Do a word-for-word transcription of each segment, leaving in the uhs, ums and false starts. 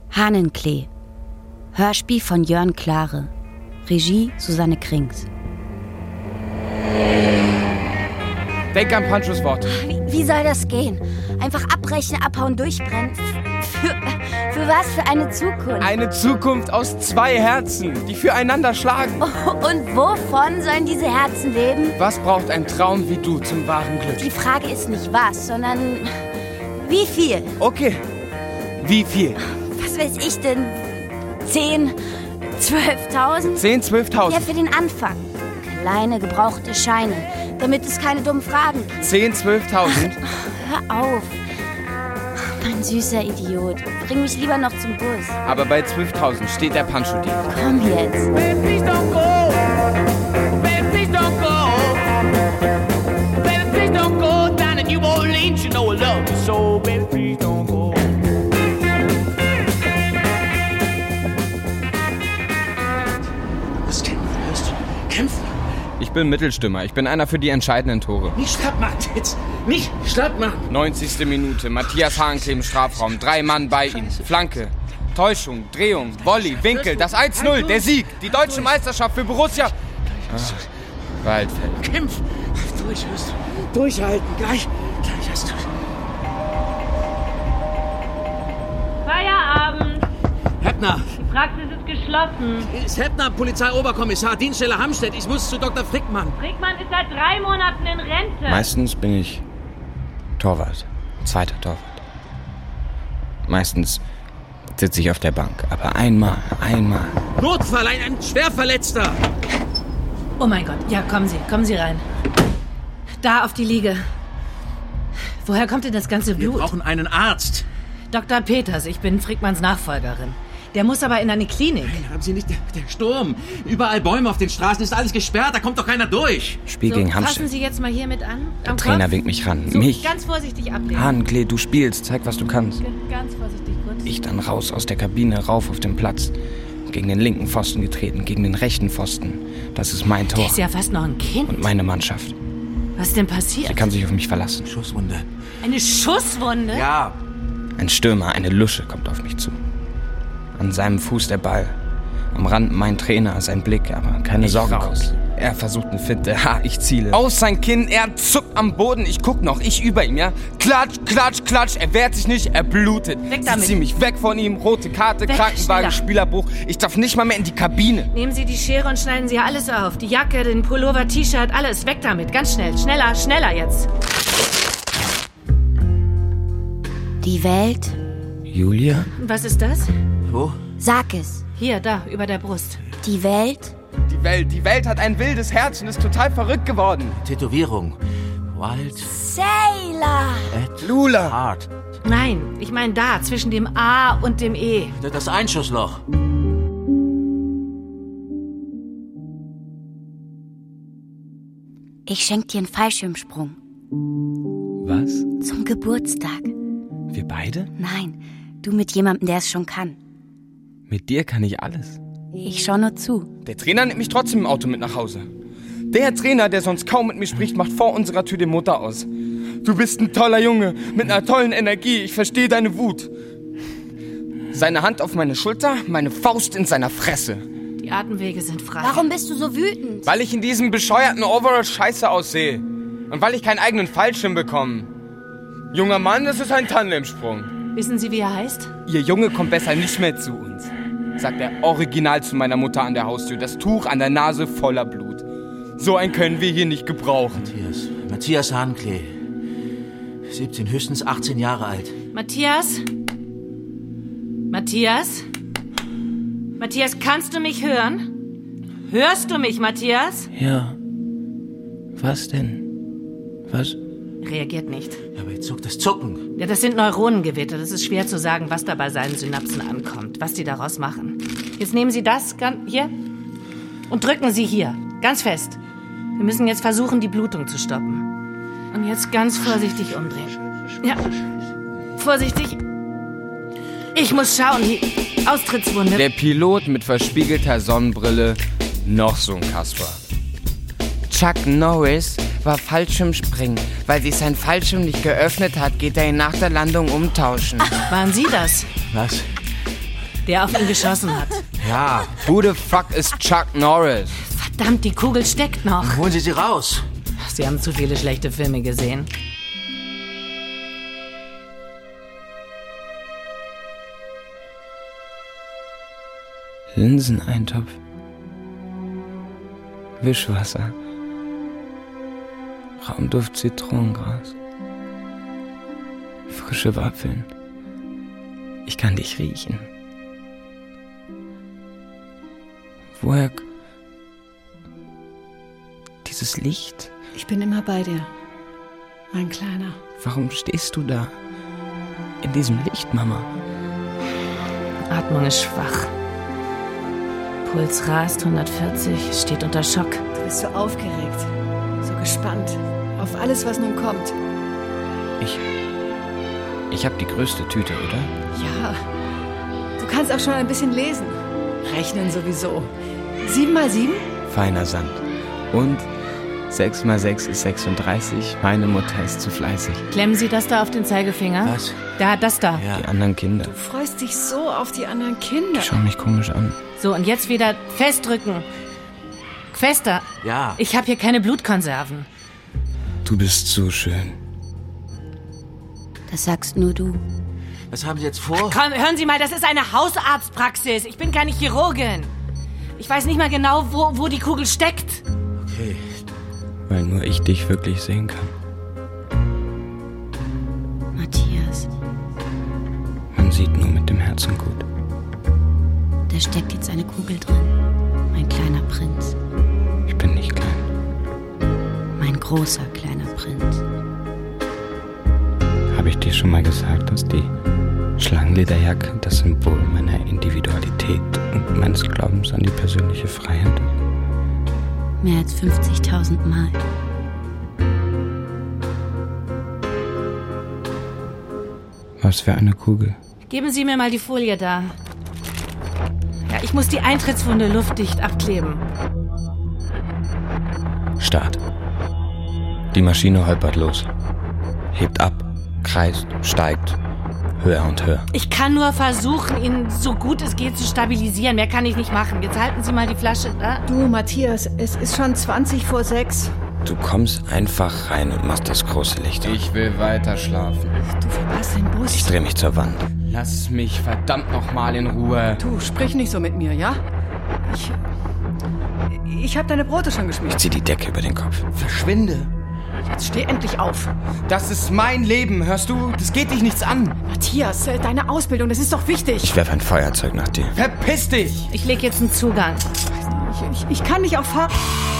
Hahnenklee. Hörspiel von Jörn Klare. Regie Susanne Krings. Denk an Panchos Wort. Wie, wie soll das gehen? Einfach abbrechen, abhauen, durchbrennen. Für, für was? Für eine Zukunft? Eine Zukunft aus zwei Herzen, die füreinander schlagen. Oh, und wovon sollen diese Herzen leben? Was braucht ein Traum wie du zum wahren Glück? Die Frage ist nicht was, sondern wie viel? Okay, wie viel? Was weiß ich denn? Zehn, zwölftausend? Zehn, zwölftausend? Ja, für den Anfang. Kleine, gebrauchte Scheine, damit es keine dummen Fragen gibt. Zehn, zwölftausend? Hör auf. Mein süßer Idiot. Bring mich lieber noch zum Bus. Aber bei zwölftausend steht der Pancho-Deal. Komm jetzt. Baby, please don't go. Baby, please don't go. Baby, please don't go. Down in New Orleans, you know I love you so. Baby, please don't go. Was kämpfen? Hörst du? Kämpfen? Ich bin Mittelstürmer. Ich bin einer für die entscheidenden Tore. Nicht schlapp machen, jetzt. Nicht schlapp machen. neunzigste Minute. Matthias Hahnenklee im Strafraum. Drei Mann bei ihm. Flanke. Täuschung. Drehung. Volley. Winkel. Das eins null. Der Sieg. Die deutsche Meisterschaft für Borussia. Ah, Waldfeld. Kämpf. Durch, hörst du? Durchhalten. Gleich. Gleich hast du. Feierabend. Heppner. Die Praxis ist geschlossen. Ist Heppner, Polizeioberkommissar, Dienststelle Hamstedt. Ich muss zu Doktor Frickmann. Frickmann ist seit drei Monaten in Rente. Meistens bin ich Torwart. Zweiter Torwart. Meistens sitze ich auf der Bank. Aber einmal, einmal. Notfall, ein, ein Schwerverletzter. Oh mein Gott. Ja, kommen Sie, kommen Sie rein. Da auf die Liege. Woher kommt denn das ganze Wir Blut? brauchen einen Arzt. Doktor Peters, ich bin Frickmanns Nachfolgerin. Der muss aber in eine Klinik. Nein, haben Sie nicht... Der, der Sturm. Überall Bäume auf den Straßen. Ist alles gesperrt. Da kommt doch keiner durch. Spiel So, gegen fassen Hamstedt. Sie jetzt mal hier mit an. Der Am Trainer Kopf. winkt mich ran. So, mich. ganz vorsichtig ablegen. Hahnenklee, du spielst. Zeig, was du kannst. Ganz vorsichtig kurz. Ich dann raus aus der Kabine, rauf auf den Platz. Gegen den linken Pfosten getreten, gegen den rechten Pfosten. Das ist mein Tor. Der ist ja fast noch ein Kind. Und meine Mannschaft. Was ist denn passiert? Sie kann sich auf mich verlassen. Schusswunde. Eine Schusswunde? Ja. Ein Stürmer, eine Lusche kommt auf mich zu. An seinem Fuß der Ball. Am Rand mein Trainer, sein Blick, aber keine Ich Sorge, raus. Coach. Er versucht eine Finte, ha, ich ziele. Aus sein Kinn, er zuckt am Boden, ich guck noch, ich über ihm, ja. Klatsch, klatsch, klatsch, er wehrt sich nicht, er blutet. Weg Sie damit. ziehen mich weg von ihm, rote Karte, Weg, Krankenwagen, schneller. Spielerbruch. Ich darf nicht mal mehr in die Kabine. Nehmen Sie die Schere und schneiden Sie alles auf. Die Jacke, den Pullover, T-Shirt, alles. Weg damit. Ganz schnell. Schneller, schneller jetzt. Die Welt? Julia? Was ist das? Wo? Sag es. Hier, da, über der Brust. Die Welt? Die Welt, die Welt hat ein wildes Herz und ist total verrückt geworden. Tätowierung. Wild Sailor! at Lula. Heart. Nein, ich meine da, zwischen dem A und dem E. Das Einschussloch. Ich schenk dir einen Fallschirmsprung. Was? Zum Geburtstag. Wir beide? Nein, du mit jemandem, der es schon kann. Mit dir kann ich alles. Ich schau nur zu. Der Trainer nimmt mich trotzdem im Auto mit nach Hause. Der Trainer, der sonst kaum mit mir spricht, macht vor unserer Tür den Motor aus. Du bist ein toller Junge, mit einer tollen Energie, ich verstehe deine Wut. Seine Hand auf meine Schulter, meine Faust in seiner Fresse. Die Atemwege sind frei. Warum bist du so wütend? Weil ich in diesem bescheuerten Overall scheiße aussehe. Und weil ich keinen eigenen Fallschirm bekomme. Junger Mann, das ist ein Tandemsprung. Wissen Sie, wie er heißt? Ihr Junge kommt besser nicht mehr zu uns, sagt er original zu meiner Mutter an der Haustür. Das Tuch an der Nase voller Blut. So einen können wir hier nicht gebrauchen. Matthias. Matthias Hahnenklee. siebzehn, höchstens achtzehn Jahre alt. Matthias? Matthias? Matthias, kannst du mich hören? Hörst du mich, Matthias? Ja. Was denn? Was? Reagiert nicht. Aber jetzt zuckt das Zucken. Ja, das sind Neuronengewitter. Das ist schwer zu sagen, was da bei seinen Synapsen ankommt, was die daraus machen. Jetzt nehmen Sie das gan- hier und drücken Sie hier, ganz fest. Wir müssen jetzt versuchen, die Blutung zu stoppen. Und jetzt ganz vorsichtig umdrehen. Ja, vorsichtig. Ich muss schauen, die Austrittswunde. Der Pilot mit verspiegelter Sonnenbrille, noch so ein Kasper. Chuck Norris war Fallschirmspringen. Weil sich sein Fallschirm nicht geöffnet hat, geht er ihn nach der Landung umtauschen. Waren Sie das? Was? der auf ihn geschossen hat. Ja, who the fuck ist Chuck Norris? Verdammt, die Kugel steckt noch. Holen Sie sie raus. Sie haben zu viele schlechte Filme gesehen. Linseneintopf. Wischwasser. Raumduft Zitronengras. Frische Waffeln. Ich kann dich riechen. Woher... Dieses Licht? Ich bin immer bei dir, mein Kleiner. Warum stehst du da? In diesem Licht, Mama? Atmung ist schwach. Puls rast hundertvierzig, steht unter Schock. Du bist so aufgeregt, so gespannt auf alles, was nun kommt. Ich... Ich hab die größte Tüte, oder? Ja, du kannst auch schon ein bisschen lesen. Rechnen sowieso. Sieben mal sieben? Feiner Sand. Und sechs mal sechs ist sechsunddreißig. Meine Mutter ist zu fleißig. Klemmen Sie das da auf den Zeigefinger? Was? Da, das da. Die anderen Kinder. Du freust dich so auf die anderen Kinder. Die schauen mich komisch an. So, und jetzt wieder festdrücken. Fester. Ja. Ich habe hier keine Blutkonserven. Du bist so schön. Das sagst nur du. Was haben Sie jetzt vor? Komm, hören Sie mal, das ist eine Hausarztpraxis. Ich bin keine Chirurgin. Ich weiß nicht mal genau, wo, wo die Kugel steckt. Okay. Weil nur ich dich wirklich sehen kann. Matthias, Man sieht nur mit dem Herzen gut. da steckt jetzt eine Kugel drin. Mein kleiner Prinz. Ich bin nicht klein. Mein großer kleiner Prinz. Habe ich dir schon mal gesagt, dass die Schlangenlederjacke das Symbol meiner Individualität und meines Glaubens an die persönliche Freiheit ist? Mehr als fünfzigtausend Mal. Was für eine Kugel. Geben Sie mir mal die Folie da. Ja, ich muss die Eintrittswunde luftdicht abkleben. Start. Die Maschine holpert los. Hebt ab, kreist, steigt. Höher und höher. Ich kann nur versuchen, ihn so gut es geht zu stabilisieren. Mehr kann ich nicht machen. Jetzt halten Sie mal die Flasche da. Du, Matthias, es ist schon zwanzig vor sechs. Du kommst einfach rein und machst das große Licht. Ich will weiter schlafen. Du verpasst den Bus. Ich dreh mich zur Wand. Lass mich verdammt nochmal in Ruhe. Du, sprich nicht so mit mir, ja? Ich... Ich hab deine Brote schon geschmiert. Ich zieh die Decke über den Kopf. Verschwinde. Jetzt steh endlich auf. Das ist mein Leben, hörst du? Das geht dich nichts an. Matthias, äh, deine Ausbildung, das ist doch wichtig. Ich werf ein Feuerzeug nach dir. Verpiss dich! Ich leg jetzt einen Zugang. Ich, ich, ich kann nicht auch fahren.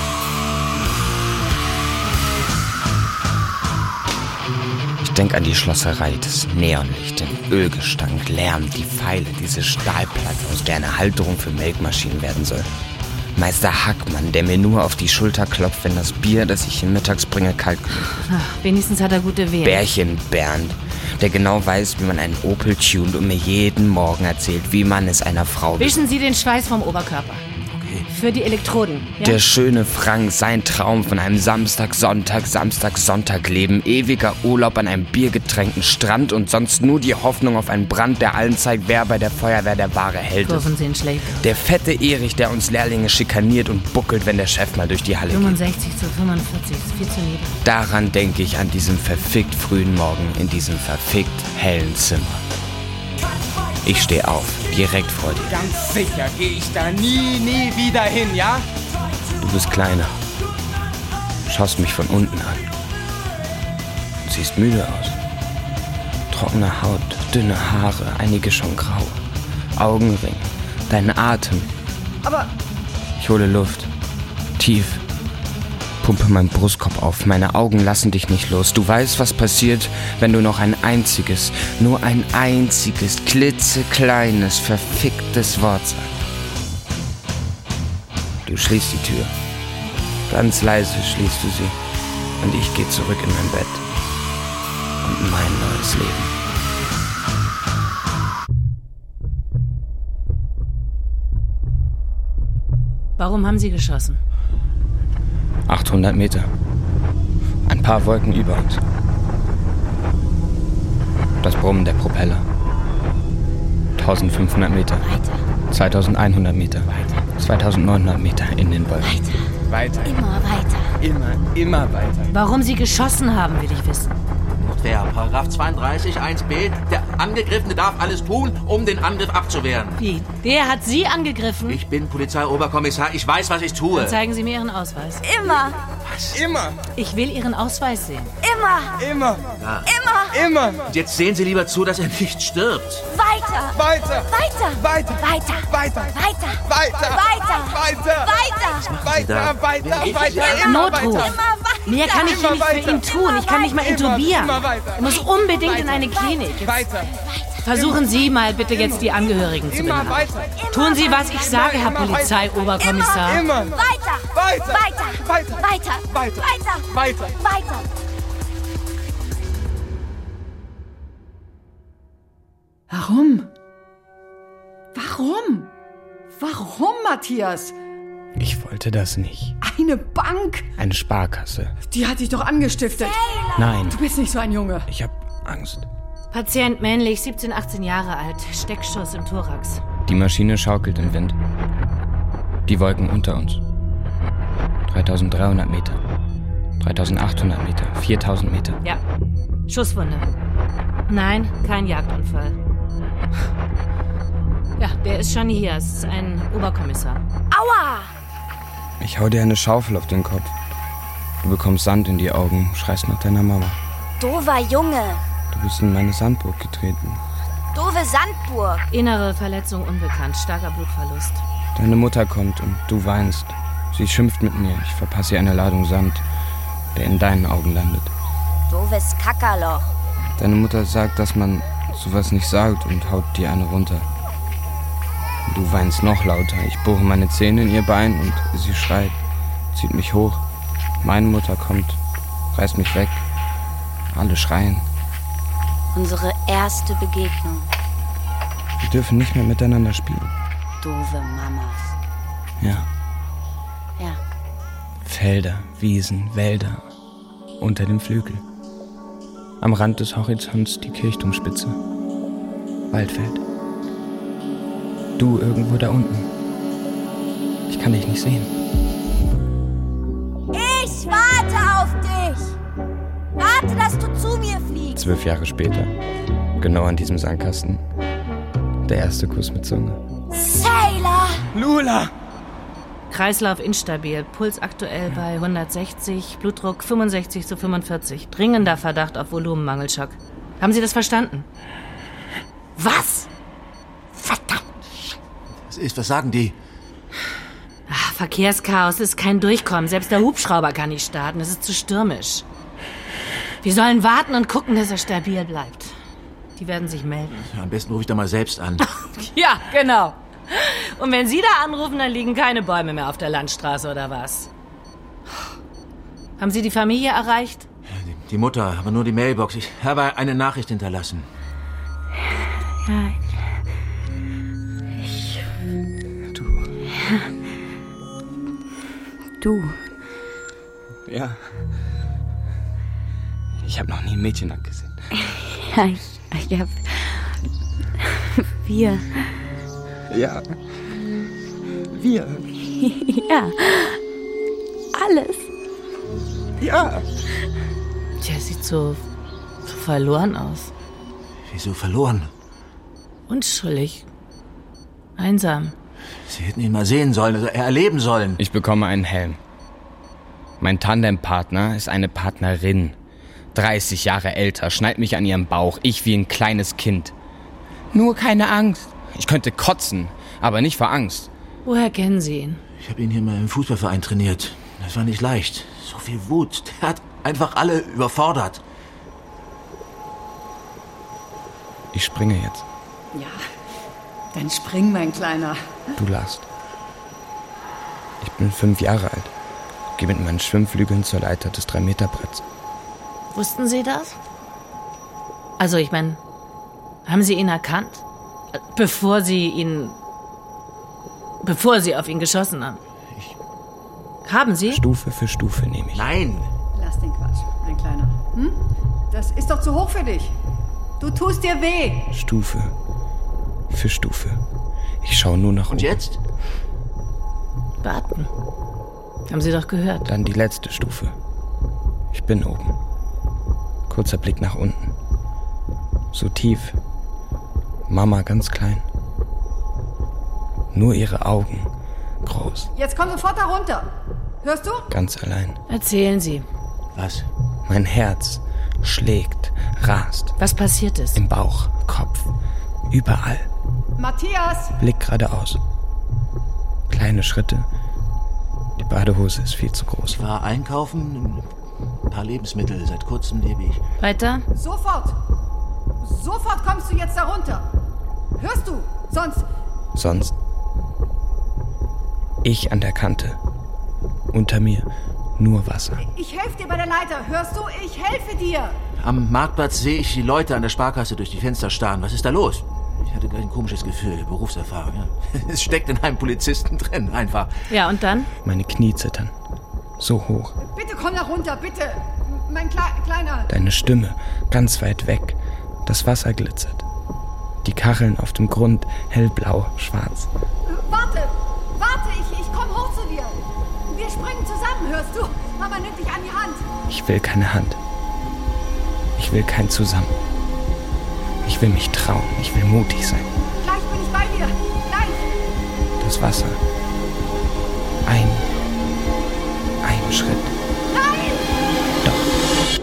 Ich denk an die Schlosserei, das Neonlicht, den Ölgestank, Lärm, die Pfeile, diese Stahlplatte, aus der eine Halterung für Melkmaschinen werden soll. Meister Hackmann, der mir nur auf die Schulter klopft, wenn das Bier, das ich ihm mittags bringe, kalt genug ist. Ach, wenigstens hat er gute Wehen. Bärchen Bernd, der genau weiß, wie man einen Opel tunt und mir jeden Morgen erzählt, wie man es einer Frau... Wischen Sie den Schweiß vom Oberkörper. Okay. Für die Elektroden. Ja? Der schöne Frank, sein Traum von einem Samstag, Sonntag, Samstag, Sonntag leben, ewiger Urlaub an einem biergetränkten Strand und sonst nur die Hoffnung auf einen Brand, der allen zeigt, wer bei der Feuerwehr der wahre Held ist. Kurven sehen schlecht. Der fette Erich, der uns Lehrlinge schikaniert und buckelt, wenn der Chef mal durch die Halle geht. fünfundsechzig zu fünfundvierzig, ist viel zu niedrig. Daran denke ich an diesem verfickt frühen Morgen in diesem verfickt hellen Zimmer. Ich stehe auf, direkt vor dir. Ganz sicher gehe ich da nie, nie wieder hin, ja? Du bist kleiner. Schaust mich von unten an. Du siehst müde aus. Trockene Haut, dünne Haare, einige schon grau. Augenring, dein Atem. Aber... Ich hole Luft. Tief. Pumpe meinen Brustkorb auf. Meine Augen lassen dich nicht los. Du weißt, was passiert, wenn du noch ein einziges, nur ein einziges, klitzekleines, verficktes Wort sagst. Du schließt die Tür. Ganz leise schließt du sie. Und ich gehe zurück in mein Bett. Und mein neues Leben. Warum haben Sie geschossen? achthundert Meter. Ein paar Wolken über uns. Das Brummen der Propeller. eintausendfünfhundert Meter. Weiter. zweitausendeinhundert Meter. Weiter. zweitausendneunhundert Meter in den Wolken. Weiter. Weiter. Immer weiter. Immer, immer weiter. Warum Sie geschossen haben, will ich wissen. Notwehr, Paragraph zweiunddreißig eins b. Der Angegriffene darf alles tun, um den Angriff abzuwehren. Wie? Wer hat Sie angegriffen? Ich bin Polizeioberkommissar, ich weiß, was ich tue. Dann zeigen Sie mir Ihren Ausweis. Immer. Immer, Ich will Ihren Ausweis sehen. Immer. immer, Immer. immer. Und jetzt sehen Sie lieber zu, dass er nicht stirbt. Weiter. Weiter, Weiter. weiter, Weiter. weiter, Weiter. weiter, Weiter. weiter, Weiter. weiter, weiter, weiter, immer Notruf. weiter. Immer weiter. Mehr kann ich hier nicht für ihn tun. Ich kann nicht mal intubieren. Immer weiter. Er muss unbedingt in eine Klinik. Jetzt Weiter, versuchen Sie mal bitte jetzt die Angehörigen zu immer benennen. weiter. Tun Sie, was ich sage, Herr Polizeioberkommissar. Immer, Weiter. weiter, Weiter. weiter, Weiter. weiter, Weiter. weiter. Weiter. Warum? Warum? Warum, Matthias? Ich wollte das nicht. Eine Bank? Eine Sparkasse. Die hat dich doch angestiftet. Nein, Du bist nicht so ein Junge. ich hab Angst. Patient männlich, siebzehn, achtzehn Jahre alt. Steckschuss im Thorax. Die Maschine schaukelt im Wind. Die Wolken unter uns. dreitausenddreihundert Meter. dreitausendachthundert Meter. viertausend Meter. Ja. Schusswunde. Nein, kein Jagdunfall. Ja, der ist schon hier. Es ist ein Oberkommissar. Aua. Ich hau dir eine Schaufel auf den Kopf. Du bekommst Sand in die Augen, schreist nach deiner Mama. Dover Junge. Du bist in meine Sandburg getreten. Dove Sandburg. Innere Verletzung unbekannt. Starker Blutverlust. Deine Mutter kommt und du weinst. Sie schimpft mit mir. Ich verpasse ihr eine Ladung Sand, der in deinen Augen landet. Doves Kackerloch. Deine Mutter sagt, dass man sowas nicht sagt und haut dir eine runter. Du weinst noch lauter. Ich bohre meine Zähne in ihr Bein und sie schreit, zieht mich hoch. Meine Mutter kommt, reißt mich weg. Alle schreien. Unsere erste Begegnung. Wir dürfen nicht mehr miteinander spielen. Dove Mamas. Ja. Ja. Felder, Wiesen, Wälder. Unter dem Flügel. Am Rand des Horizonts die Kirchturmspitze. Waldfeld. Du irgendwo da unten. Ich kann dich nicht sehen. Ich warte auf dich. Warte, dass du zu mir fliegst. Zwölf Jahre später, genau an diesem Sandkasten, der erste Kuss mit Zunge. Sailor. Lula! Kreislauf instabil. Puls aktuell bei hundertsechzig. Blutdruck fünfundsechzig zu fünfundvierzig. Dringender Verdacht auf Volumenmangelschock. Haben Sie das verstanden? Was? Verdammt. Was ist, was sagen die? Ach, Verkehrschaos ist kein Durchkommen. Selbst der Hubschrauber kann nicht starten. Es ist zu stürmisch. Wir sollen warten und gucken, dass er stabil bleibt. Die werden sich melden. Ja, am besten rufe ich da mal selbst an. Ja, genau. Und wenn Sie da anrufen, dann liegen keine Bäume mehr auf der Landstraße, oder was? Haben Sie die Familie erreicht? Die, die Mutter, aber nur die Mailbox. Ich habe eine Nachricht hinterlassen. Ja. Du. Du. Ja. Ich habe noch nie ein Mädchen nackt gesehen. Ja, ich, ich hab... Wir. Ja. Wir. Ja. Alles. Ja. Tja, sieht so, so verloren aus. Wieso verloren? Unschuldig. Einsam. Sie hätten ihn mal sehen sollen, also erleben sollen. Ich bekomme einen Helm. Mein Tandempartner ist eine Partnerin. dreißig Jahre älter, schnallt mich an ihrem Bauch. Ich wie ein kleines Kind. Nur keine Angst. Ich könnte kotzen, aber nicht vor Angst. Woher kennen Sie ihn? Ich habe ihn hier mal im Fußballverein trainiert. Das war nicht leicht. So viel Wut. Der hat einfach alle überfordert. Ich springe jetzt. Ja, dann spring, mein Kleiner. Du lachst. Ich bin fünf Jahre alt. Gehe mit meinen Schwimmflügeln zur Leiter des drei Meter Bretts. Wussten Sie das? Also, ich meine, haben Sie ihn erkannt? Bevor Sie ihn... Bevor Sie auf ihn geschossen haben? Ich... Haben Sie? Stufe für Stufe nehme ich. Nein! Lass den Quatsch, mein Kleiner. Hm? Das ist doch zu hoch für dich. Du tust dir weh. Stufe für Stufe. Ich schaue nur nach oben. Und jetzt? Warten. Haben Sie doch gehört. Dann die letzte Stufe. Ich bin oben. Kurzer Blick nach unten. So tief. Mama ganz klein. Nur ihre Augen groß. Jetzt komm sofort da runter. Hörst du? Ganz allein. Erzählen Sie. Was? Mein Herz schlägt, rast. Was passiert ist? Im Bauch, Kopf, überall. Matthias! Blick geradeaus. Kleine Schritte. Die Badehose ist viel zu groß. Ich war einkaufen, ein paar Lebensmittel. Seit kurzem lebe ich. Weiter? Sofort! Sofort kommst du jetzt da runter. Hörst du? Sonst... Sonst. Ich an der Kante. Unter mir nur Wasser. Ich helfe dir bei der Leiter. Hörst du? Ich helfe dir. Am Marktplatz sehe ich die Leute an der Sparkasse durch die Fenster starren. Was ist da los? Ich hatte gleich ein komisches Gefühl. Berufserfahrung, ja. Es steckt in einem Polizisten drin, einfach. Ja, und dann? Meine Knie zittern. So hoch. Bitte komm da runter, bitte. Mein Kle Kleiner. Deine Stimme ganz weit weg. Das Wasser glitzert. Die Kacheln auf dem Grund hellblau, schwarz. Warte, warte, ich, ich komm hoch zu dir. Wir springen zusammen, hörst du? Mama nimmt dich an die Hand. Ich will keine Hand. Ich will kein Zusammen. Ich will mich trauen. Ich will mutig sein. Gleich bin ich bei dir. Gleich. Das Wasser. Ein. Ein Schritt. Nein! Doch.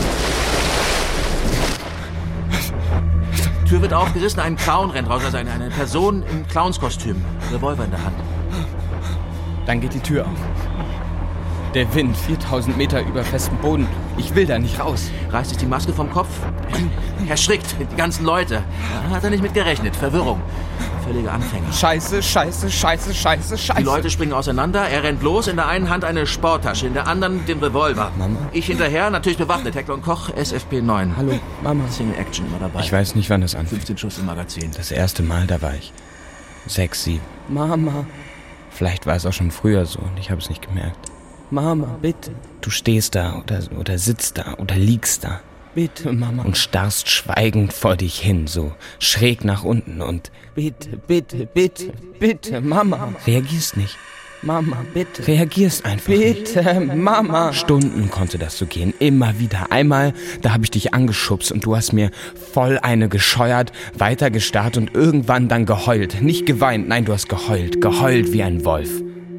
Die Tür wird aufgerissen, ein Clown rennt raus, also eine, eine Person im Clownskostüm. Revolver in der Hand. Dann geht die Tür auf. Der Wind, viertausend Meter über festem Boden. Ich will da nicht raus. Reißt sich die Maske vom Kopf. Erschrickt, die ganzen Leute. Hat er nicht mit gerechnet. Verwirrung. Völlige Anfänger. Scheiße, scheiße, scheiße, scheiße, scheiße. Die Leute springen auseinander. Er rennt los. In der einen Hand eine Sporttasche, in der anderen den Revolver. Mama? Ich hinterher, natürlich bewaffnet. Heckler und Koch, S F P neun. Hallo, Mama. Single Action immer dabei. Ich weiß nicht, wann das anfängt. fünfzehn Schuss im Magazin. Das erste Mal, da war ich sechs, sieben. Mama. Vielleicht war es auch schon früher so und ich habe es nicht gemerkt. Mama, bitte. Du stehst da oder, oder sitzt da oder liegst da. Bitte, Mama. Und starrst schweigend vor dich hin, so schräg nach unten und bitte, bitte, bitte, bitte, Mama. Reagierst nicht. Mama, bitte. Reagierst einfach Bitte, nicht. Mama. Stunden konnte das so gehen, immer wieder. Einmal, da habe ich dich angeschubst und du hast mir voll eine gescheuert, weiter gestarrt und irgendwann dann geheult. Nicht geweint, nein, du hast geheult. Geheult wie ein Wolf.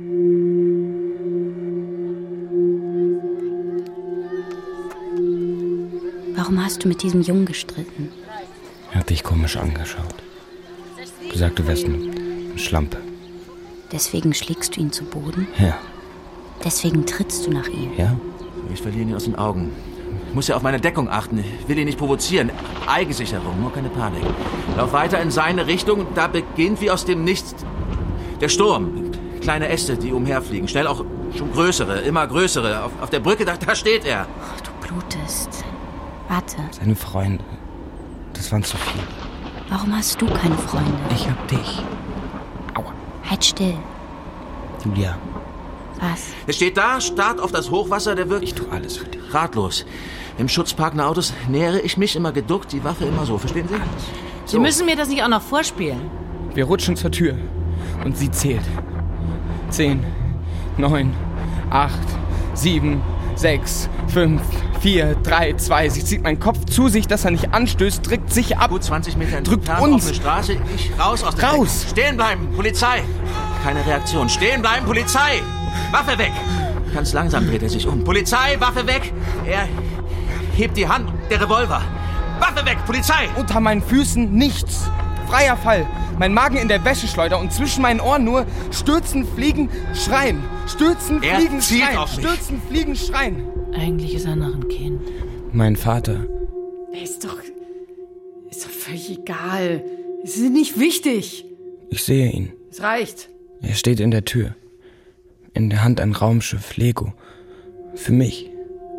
Warum hast du mit diesem Jungen gestritten? Er hat dich komisch angeschaut. Gesagt, du wärst eine Schlampe. Deswegen schlägst du ihn zu Boden? Ja. Deswegen trittst du nach ihm? Ja? Ich verliere ihn aus den Augen. Ich muss ja auf meine Deckung achten. Ich will ihn nicht provozieren. Eigensicherung, nur keine Panik. Lauf weiter in seine Richtung. Da beginnt wie aus dem Nichts der Sturm. Kleine Äste, die umherfliegen. Schnell auch schon größere, immer größere. Auf, auf der Brücke, da, da steht er. Ach, du blutest. Warte, Seine Freunde. Das waren zu viele. warum hast du keine Freunde? Ich hab dich. Aua. Halt still. Julia, Was? Er steht da, starrt auf das Hochwasser, der wirkt ich tu alles für dich. ratlos. Im Schutz parkender Autos nähere ich mich immer geduckt, die Waffe immer so. Verstehen Sie? So. Sie müssen mir das nicht auch noch vorspielen. Wir rutschen zur Tür. Und sie zählt. Zehn, neun, acht, sieben, sechs, fünf, vier, drei, zwei. Sie zieht meinen Kopf zu sich, dass er nicht anstößt, drückt sich ab. Gut zwanzig Meter Drückt entfernt uns. auf eine Straße. Ich raus aus der Raus. Deckung. Stehen bleiben, Polizei. Keine Reaktion. Stehen bleiben, Polizei. Waffe weg. Ganz langsam dreht er sich um. Polizei, Waffe weg. Er hebt die Hand. Der Revolver. Waffe weg, Polizei. Unter meinen Füßen nichts. Freier Fall. Mein Magen in der Wäscheschleuder und zwischen meinen Ohren nur Stürzen, Fliegen, Schreien. Stürzen, Er Fliegen, zielt Schreien. auf mich. Stürzen, Fliegen, Schreien. Eigentlich ist er noch ein Kind. Mein Vater. Ist doch... Ist doch völlig egal. Es ist nicht wichtig. Ich sehe ihn. Es reicht. Er steht in der Tür. In der Hand ein Raumschiff, Lego. Für mich.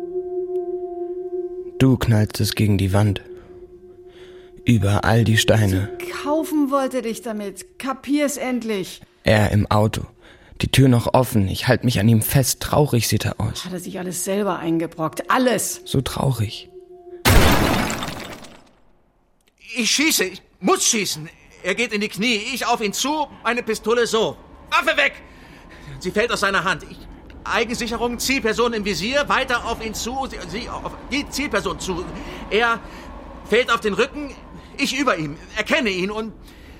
Du knallst es gegen die Wand. Überall die Steine. Kaufen wollte dich damit. Kapier's endlich. Er im Auto. Die Tür noch offen. Ich halte mich an ihm fest. Traurig sieht er aus. Hat er sich alles selber eingebrockt. Alles. So traurig. Ich schieße. Ich muss schießen. Er geht in die Knie, ich auf ihn zu, meine Pistole so. Waffe weg! Sie fällt aus seiner Hand. Ich, Eigensicherung, Zielperson im Visier, weiter auf ihn zu, sie, sie auf die Zielperson zu. Er fällt auf den Rücken, ich über ihm, erkenne ihn und...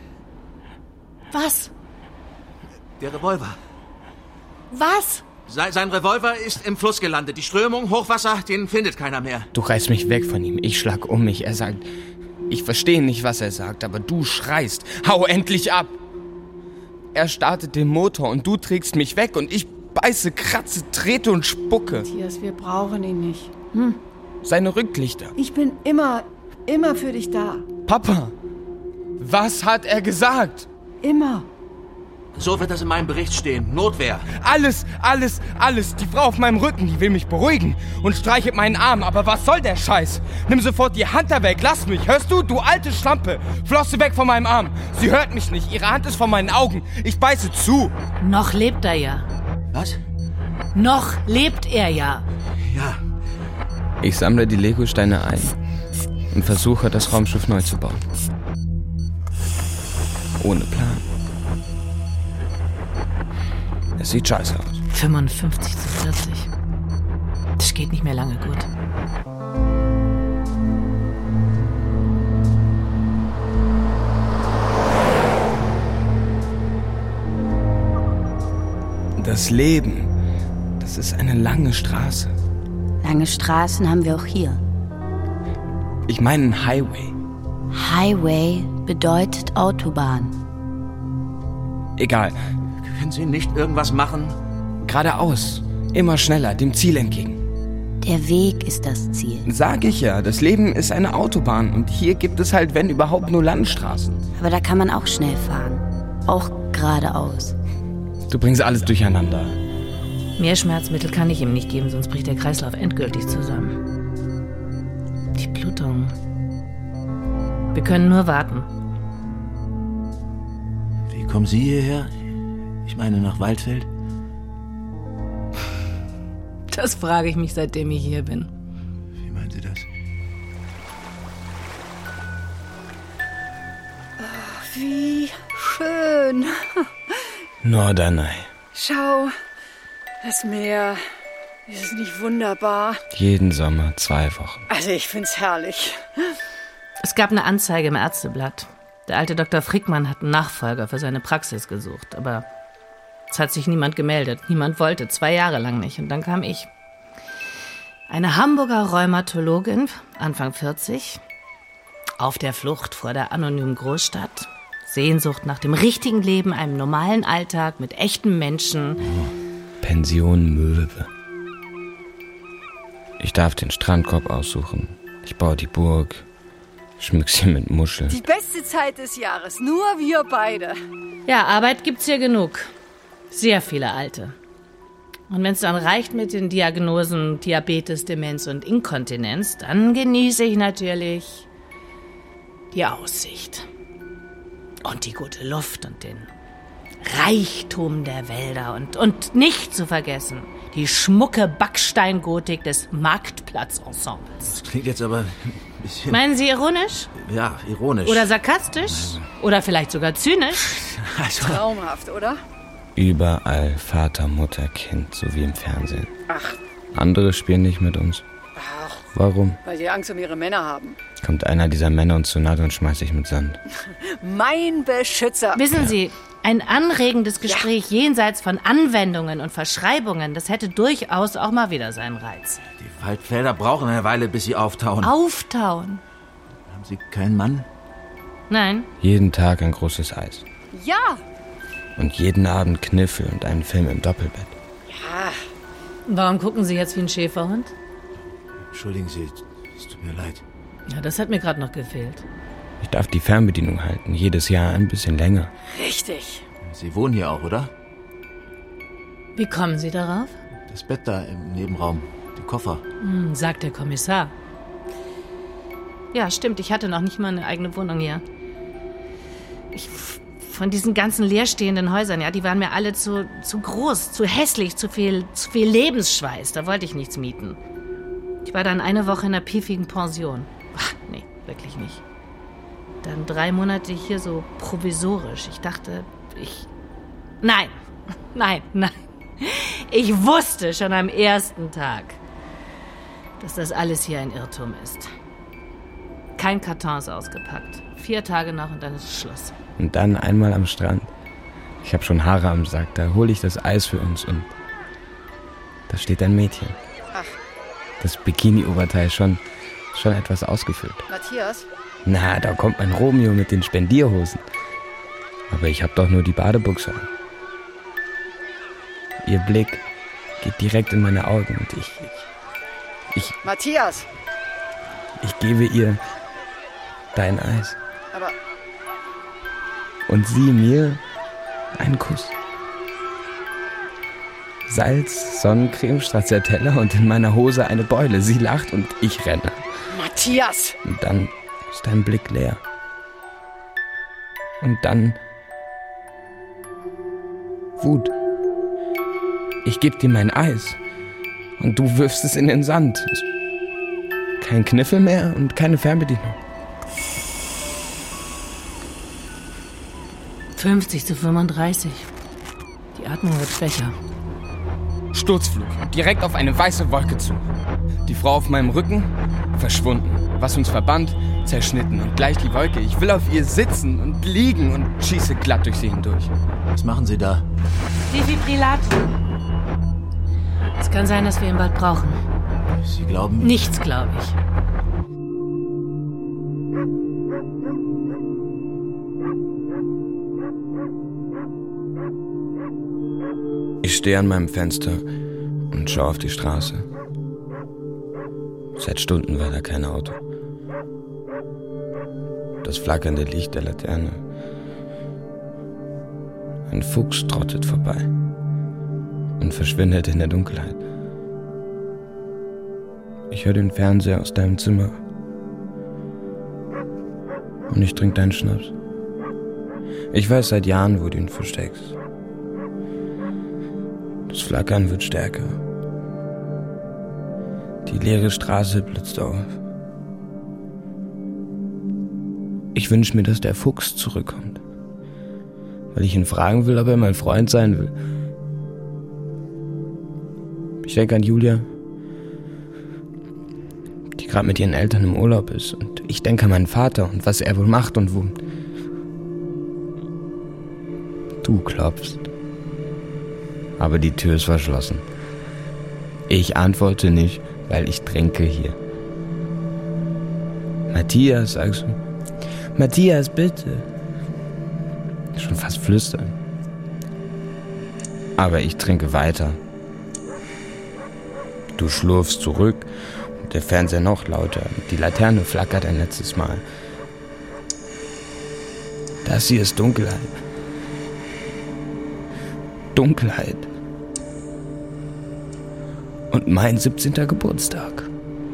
Was? Der Revolver. Was? Sein, sein Revolver ist im Fluss gelandet. Die Strömung, Hochwasser, den findet keiner mehr. Du reißt mich weg von ihm. Ich schlag um mich. Er sagt, ich verstehe nicht, was er sagt, aber du schreist. Hau endlich ab! Er startet den Motor und du trägst mich weg und ich beiße, kratze, trete und spucke. Matthias, wir brauchen ihn nicht. Hm? Seine Rücklichter. Ich bin immer, immer für dich da. Papa, was hat er gesagt? Immer. So wird das in meinem Bericht stehen. Notwehr. Alles, alles, alles. Die Frau auf meinem Rücken, die will mich beruhigen und streichelt meinen Arm. Aber was soll der Scheiß? Nimm sofort die Hand da weg. Lass mich. Hörst du, du alte Schlampe? Flosse weg von meinem Arm. Sie hört mich nicht. Ihre Hand ist vor meinen Augen. Ich beiße zu. Noch lebt er ja. Was? Noch lebt er ja. Ja. Ich sammle die Legosteine ein und versuche, das Raumschiff neu zu bauen. Ohne Plan. Es sieht scheiße aus. fünfundfünfzig zu vierzig. Das geht nicht mehr lange gut. Das Leben, das ist eine lange Straße. Lange Straßen haben wir auch hier. Ich meine einen Highway. Highway bedeutet Autobahn. Egal. Können Sie nicht irgendwas machen? Geradeaus. Immer schneller, dem Ziel entgegen. Der Weg ist das Ziel. Sag ich ja, das Leben ist eine Autobahn und hier gibt es halt, wenn überhaupt, nur Landstraßen. Aber da kann man auch schnell fahren. Auch geradeaus. Du bringst alles durcheinander. Mehr Schmerzmittel kann ich ihm nicht geben, sonst bricht der Kreislauf endgültig zusammen. Die Blutung. Wir können nur warten. Wie kommen Sie hierher? Ich meine nach Waldfeld? Das frage ich mich, seitdem ich hier bin. Wie meinen Sie das? Ach, wie schön. Norderney. Schau, das Meer. Ist es nicht wunderbar? Jeden Sommer zwei Wochen. Also ich find's herrlich. Es gab eine Anzeige im Ärzteblatt. Der alte Doktor Frickmann hat einen Nachfolger für seine Praxis gesucht, aber es hat sich niemand gemeldet. Niemand wollte, zwei Jahre lang nicht. Und dann kam ich. Eine Hamburger Rheumatologin, Anfang vierzig, auf der Flucht vor der anonymen Großstadt. Sehnsucht nach dem richtigen Leben, einem normalen Alltag mit echten Menschen. Pension Möwe. Ich darf den Strandkorb aussuchen. Ich baue die Burg, schmück sie mit Muscheln. Die beste Zeit des Jahres, nur wir beide. Ja, Arbeit gibt's hier genug. Sehr viele Alte. Und wenn es dann reicht mit den Diagnosen Diabetes, Demenz und Inkontinenz, dann genieße ich natürlich die Aussicht. Und die gute Luft und den Reichtum der Wälder. Und, und nicht zu vergessen, die schmucke Backsteingotik des Marktplatzensembles. Das klingt jetzt aber ein bisschen... Meinen Sie ironisch? Ja, ironisch. Oder sarkastisch? Oder vielleicht sogar zynisch? Also, Traumhaft, oder? Überall Vater, Mutter, Kind, so wie im Fernsehen. Ach, Andere spielen nicht mit uns. ach, Warum? weil die Angst um ihre Männer haben. Kommt einer dieser Männer uns zu nahe und schmeißt sich mit Sand. Mein Beschützer. Wissen Sie, ein anregendes Gespräch jenseits von Anwendungen und Verschreibungen, das hätte durchaus auch mal wieder seinen Reiz. die Waldfelder brauchen eine Weile, bis sie auftauen. Auftauen? Haben Sie keinen Mann? Nein. Jeden Tag ein großes Eis. Ja. Und jeden Abend Kniffel und einen Film im Doppelbett. Ja. Warum gucken Sie jetzt wie ein Schäferhund? Entschuldigen Sie, es tut mir leid. Ja, das hat mir gerade noch gefehlt. Ich darf die Fernbedienung halten, jedes Jahr ein bisschen länger. Richtig. Sie wohnen hier auch, oder? Wie kommen Sie darauf? Das Bett da im Nebenraum, die Koffer. Hm, sagt der Kommissar. Ja, stimmt, ich hatte noch nicht mal eine eigene Wohnung hier. Ich, von diesen ganzen leerstehenden Häusern, ja, die waren mir alle zu, zu groß, zu hässlich, zu viel, zu viel Lebensschweiß. Da wollte ich nichts mieten. Ich war dann eine Woche in einer piefigen Pension. Ach, nee, wirklich nicht. Dann drei Monate hier so provisorisch. Ich dachte, ich... Nein, nein, nein. Ich wusste schon am ersten Tag, dass das alles hier ein Irrtum ist. Kein Karton ist ausgepackt. Vier Tage noch und dann ist Schluss. Und dann einmal am Strand. Ich habe schon Haare am Sack, da hole ich das Eis für uns und da steht ein Mädchen. Ach. Das Bikini-Oberteil schon, schon etwas ausgefüllt. Matthias? Na, da kommt mein Romeo mit den Spendierhosen. Aber ich habe doch nur die Badebuchse an. Ihr Blick geht direkt in meine Augen und ich, ich, ich, Matthias! ich gebe ihr dein Eis. Aber... Und sie mir einen Kuss. Salz, Sonnencreme, Stracciatella und in meiner Hose eine Beule. Sie lacht und ich renne. Matthias! Und dann ist dein Blick leer. Und dann Wut. Ich geb dir mein Eis und du wirfst es in den Sand. Kein Kniffel mehr und keine Fernbedienung. fünfzig zu fünfunddreißig. Die Atmung wird schwächer. Sturzflug, direkt auf eine weiße Wolke zu. Die Frau auf meinem Rücken, verschwunden. Was uns verband, zerschnitten. Und gleich die Wolke. Ich will auf ihr sitzen und liegen und schieße glatt durch sie hindurch. Was machen Sie da? Defibrillator. Es kann sein, dass wir ihn bald brauchen. Sie glauben... Nichts, glaube ich. Ich stehe an meinem Fenster und schaue auf die Straße. Seit Stunden war da kein Auto. Das flackernde Licht der Laterne. Ein Fuchs trottet vorbei und verschwindet in der Dunkelheit. Ich höre den Fernseher aus deinem Zimmer und ich trinke deinen Schnaps. Ich weiß seit Jahren, wo du ihn versteckst. Das Flackern wird stärker. Die leere Straße blitzt auf. Ich wünsche mir, dass der Fuchs zurückkommt, weil ich ihn fragen will, ob er mein Freund sein will. Ich denke an Julia, die gerade mit ihren Eltern im Urlaub ist. Und ich denke an meinen Vater und was er wohl macht und wo. Du klopfst. Aber die Tür ist verschlossen. Ich antworte nicht, weil ich trinke hier. Matthias, sagst du? Matthias, bitte. Schon fast flüstern. Aber ich trinke weiter. Du schlurfst zurück und der Fernseher noch lauter. Die Laterne flackert ein letztes Mal. Das hier ist Dunkelheit. Dunkelheit. Und mein siebzehnter Geburtstag.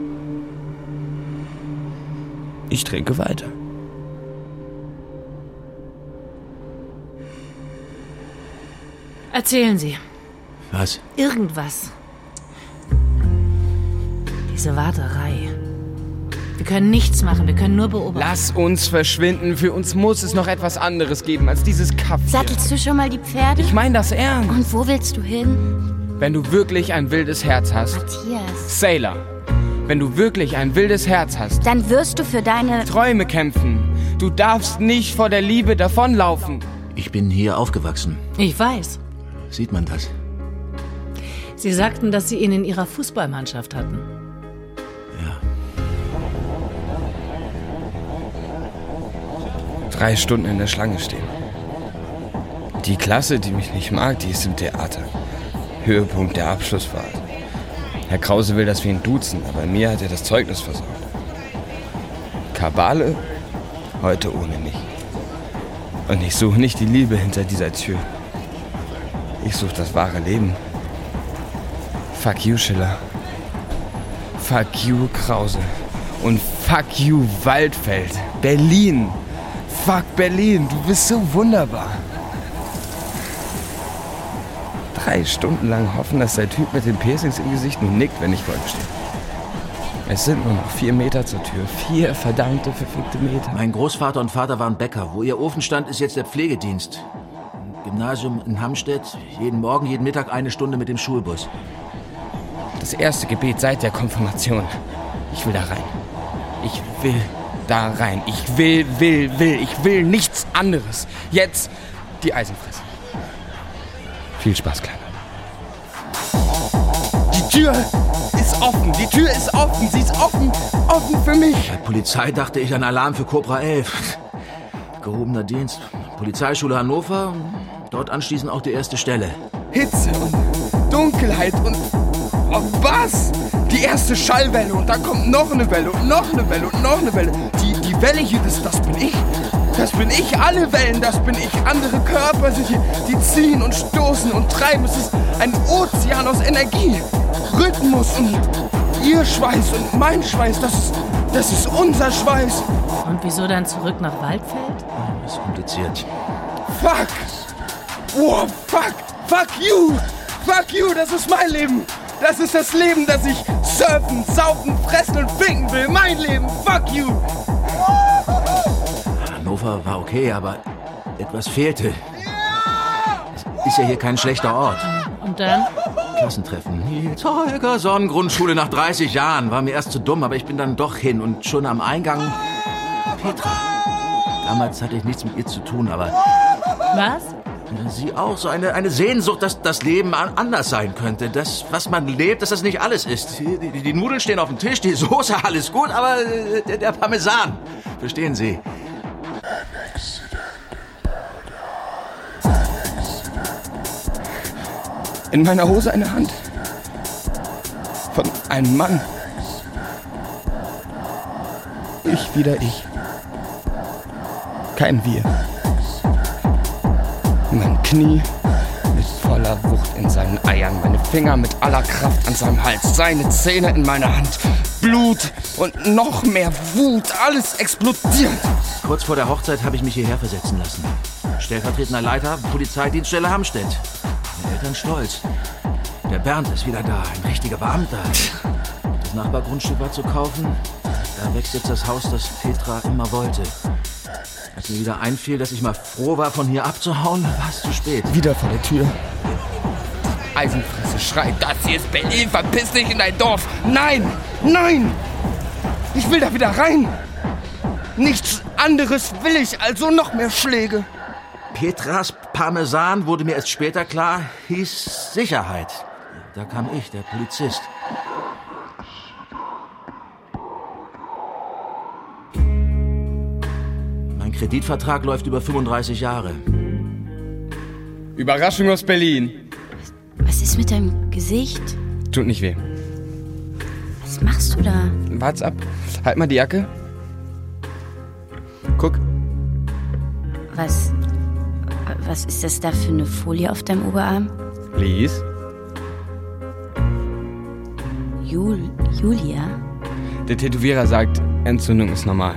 Ich trinke weiter. Erzählen Sie. Was? Irgendwas. Diese Warterei. Wir können nichts machen, wir können nur beobachten. Lass uns verschwinden. Für uns muss es noch etwas anderes geben als dieses Kaff hier. Sattelst du schon mal die Pferde? Ich meine das ernst. Und wo willst du hin? Wenn du wirklich ein wildes Herz hast. Matthias. Sailor, wenn du wirklich ein wildes Herz hast. Dann wirst du für deine... Träume kämpfen. Du darfst nicht vor der Liebe davonlaufen. Ich bin hier aufgewachsen. Ich weiß. Sieht man das? Sie sagten, dass Sie ihn in Ihrer Fußballmannschaft hatten. Ja. Drei Stunden in der Schlange stehen. Die Klasse, die mich nicht mag, die ist im Theater. Höhepunkt der Abschlussfahrt. Herr Krause will, dass wir ihn duzen, aber mir hat er das Zeugnis versaut. Kabale? Heute ohne mich. Und ich suche nicht die Liebe hinter dieser Tür. Ich suche das wahre Leben. Fuck you, Schiller. Fuck you, Krause. Und fuck you, Waldfeld. Berlin. Fuck Berlin, du bist so wunderbar. Drei Stunden lang hoffen, dass der Typ mit den Piercings im Gesicht nur nickt, wenn ich vor ihm stehe. Es sind nur noch vier Meter zur Tür. Vier verdammte, verfickte Meter. Mein Großvater und Vater waren Bäcker. Wo ihr Ofen stand, ist jetzt der Pflegedienst. Gymnasium in Hamstedt. Jeden Morgen, jeden Mittag eine Stunde mit dem Schulbus. Das erste Gebet seit der Konfirmation. Ich will da rein. Ich will da rein. Ich will, will, will. Ich will nichts anderes. Jetzt die Eisenfresse. Viel Spaß, Kleiner. Die Tür ist offen. Die Tür ist offen. Sie ist offen. Offen für mich. Bei Polizei dachte ich an Alarm für Cobra elf. Gehobener Dienst. Polizeischule Hannover. Dort anschließend auch die erste Stelle. Hitze und Dunkelheit und... Oh, was? Die erste Schallwelle und dann kommt noch eine Welle und noch eine Welle und noch eine Welle. Die, die Welle hier, das, das bin ich. Das bin ich. Alle Wellen, das bin ich. Andere Körper sind hier, die ziehen und stoßen und treiben. Es ist ein Ozean aus Energie. Rhythmus und ihr Schweiß und mein Schweiß, das ist, das ist unser Schweiß. Und wieso dann zurück nach Waldfeld? Das ist kompliziert. Fuck! Oh, fuck! Fuck you! Fuck you, das ist mein Leben! Das ist das Leben, das ich surfen, saufen, fressen und finken will! Mein Leben! Fuck you! Hannover war okay, aber etwas fehlte. Es ist ja hier kein schlechter Ort. Und dann? Klassentreffen. Nils Holger, Sonnengrundschule nach dreißig Jahren. War mir erst zu dumm, aber ich bin dann doch hin. Und schon am Eingang Petra. Damals hatte ich nichts mit ihr zu tun, aber... Was? Sie auch, so eine, eine Sehnsucht, dass das Leben anders sein könnte. Das, was man lebt, dass das nicht alles ist. Die, die, die Nudeln stehen auf dem Tisch, die Soße, alles gut, aber der, der Parmesan, verstehen Sie? In meiner Hose eine Hand. Von einem Mann. Ich wieder ich. Kein Wir. Mein Knie mit voller Wucht in seinen Eiern, meine Finger mit aller Kraft an seinem Hals, seine Zähne in meiner Hand, Blut und noch mehr Wut, alles explodiert. Kurz vor der Hochzeit habe ich mich hierher versetzen lassen. Stellvertretender Leiter, Polizeidienststelle Hamstedt. Meine Eltern stolz. Der Bernd ist wieder da, ein richtiger Beamter. Das Nachbargrundstück war zu kaufen. Da wächst jetzt das Haus, das Petra immer wollte. Als mir wieder einfiel, dass ich mal froh war, von hier abzuhauen, war es zu spät. Wieder vor der Tür. Eisenfresse schreit, das hier ist Berlin, verpiss dich in dein Dorf. Nein, nein, ich will da wieder rein. Nichts anderes will ich, also noch mehr Schläge. Petras Parmesan, wurde mir erst später klar, hieß Sicherheit. Da kam ich, der Polizist. Mein Kreditvertrag läuft über fünfunddreißig Jahre. Überraschung aus Berlin. Was ist mit deinem Gesicht? Tut nicht weh. Was machst du da? Wart's ab. Halt mal die Jacke. Guck. Was... Was ist das da für eine Folie auf deinem Oberarm? Lies. Jul... Julia? Der Tätowierer sagt, Entzündung ist normal.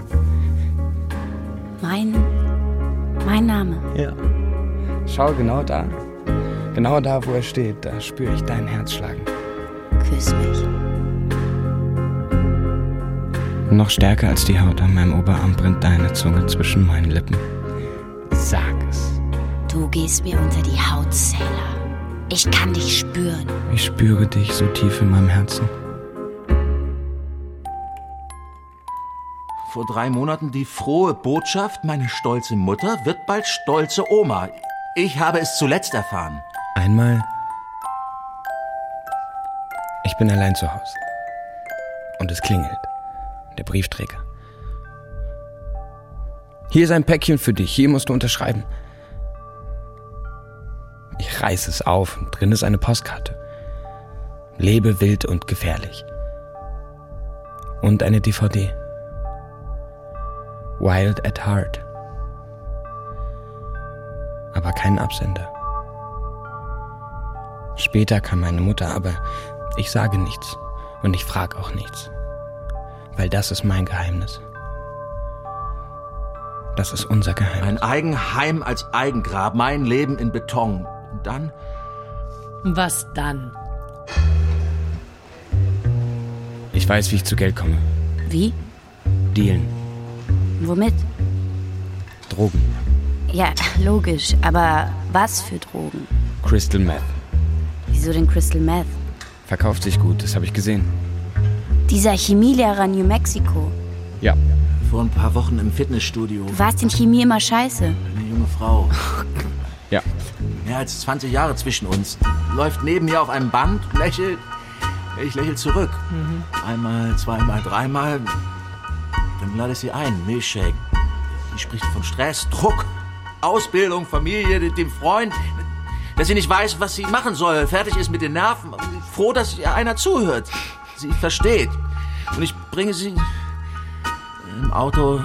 Mein... Mein Name? Ja. Schau genau da. Genau da, wo er steht. Da spüre ich dein Herz schlagen. Küss mich. Noch stärker als die Haut an meinem Oberarm brennt deine Zunge zwischen meinen Lippen. Sag es. Du gehst mir unter die Haut, Sailor. Ich kann dich spüren. Ich spüre dich so tief in meinem Herzen. Vor drei Monaten die frohe Botschaft, meine stolze Mutter wird bald stolze Oma. Ich habe es zuletzt erfahren. Einmal... Ich bin allein zu Hause. Und es klingelt. Der Briefträger. Hier ist ein Päckchen für dich. Hier musst du unterschreiben. Ich reiße es auf und drin ist eine Postkarte. Lebe wild und gefährlich. Und eine D V D. Wild at Heart. Aber kein Absender. Später kam meine Mutter, aber ich sage nichts. Und ich frage auch nichts. Weil das ist mein Geheimnis. Das ist unser Geheimnis. Ein Eigenheim als Eigengrab, mein Leben in Beton. Und dann? Was dann? Ich Ich weiß, wie ich zu Geld komme. Wie? Dealen. Womit? Drogen. Ja, logisch. Aber was für Drogen? Crystal Meth. Wieso denn Crystal Meth? Verkauft sich gut, das habe ich gesehen. Dieser Chemielehrer in New Mexico. Ja. Vor ein paar Wochen im Fitnessstudio. Du warst in Chemie immer scheiße. Eine junge Frau. Ja. Mehr als zwanzig Jahre zwischen uns. Läuft neben mir auf einem Band, lächelt. Ich lächle zurück. Mhm. Einmal, zweimal, dreimal. Dann lade ich sie ein. Milchshake. Sie spricht von Stress, Druck, Ausbildung, Familie, dem Freund. Dass sie nicht weiß, was sie machen soll. Fertig ist mit den Nerven. Froh, dass ihr einer zuhört. Sie versteht. Und ich bringe sie im Auto.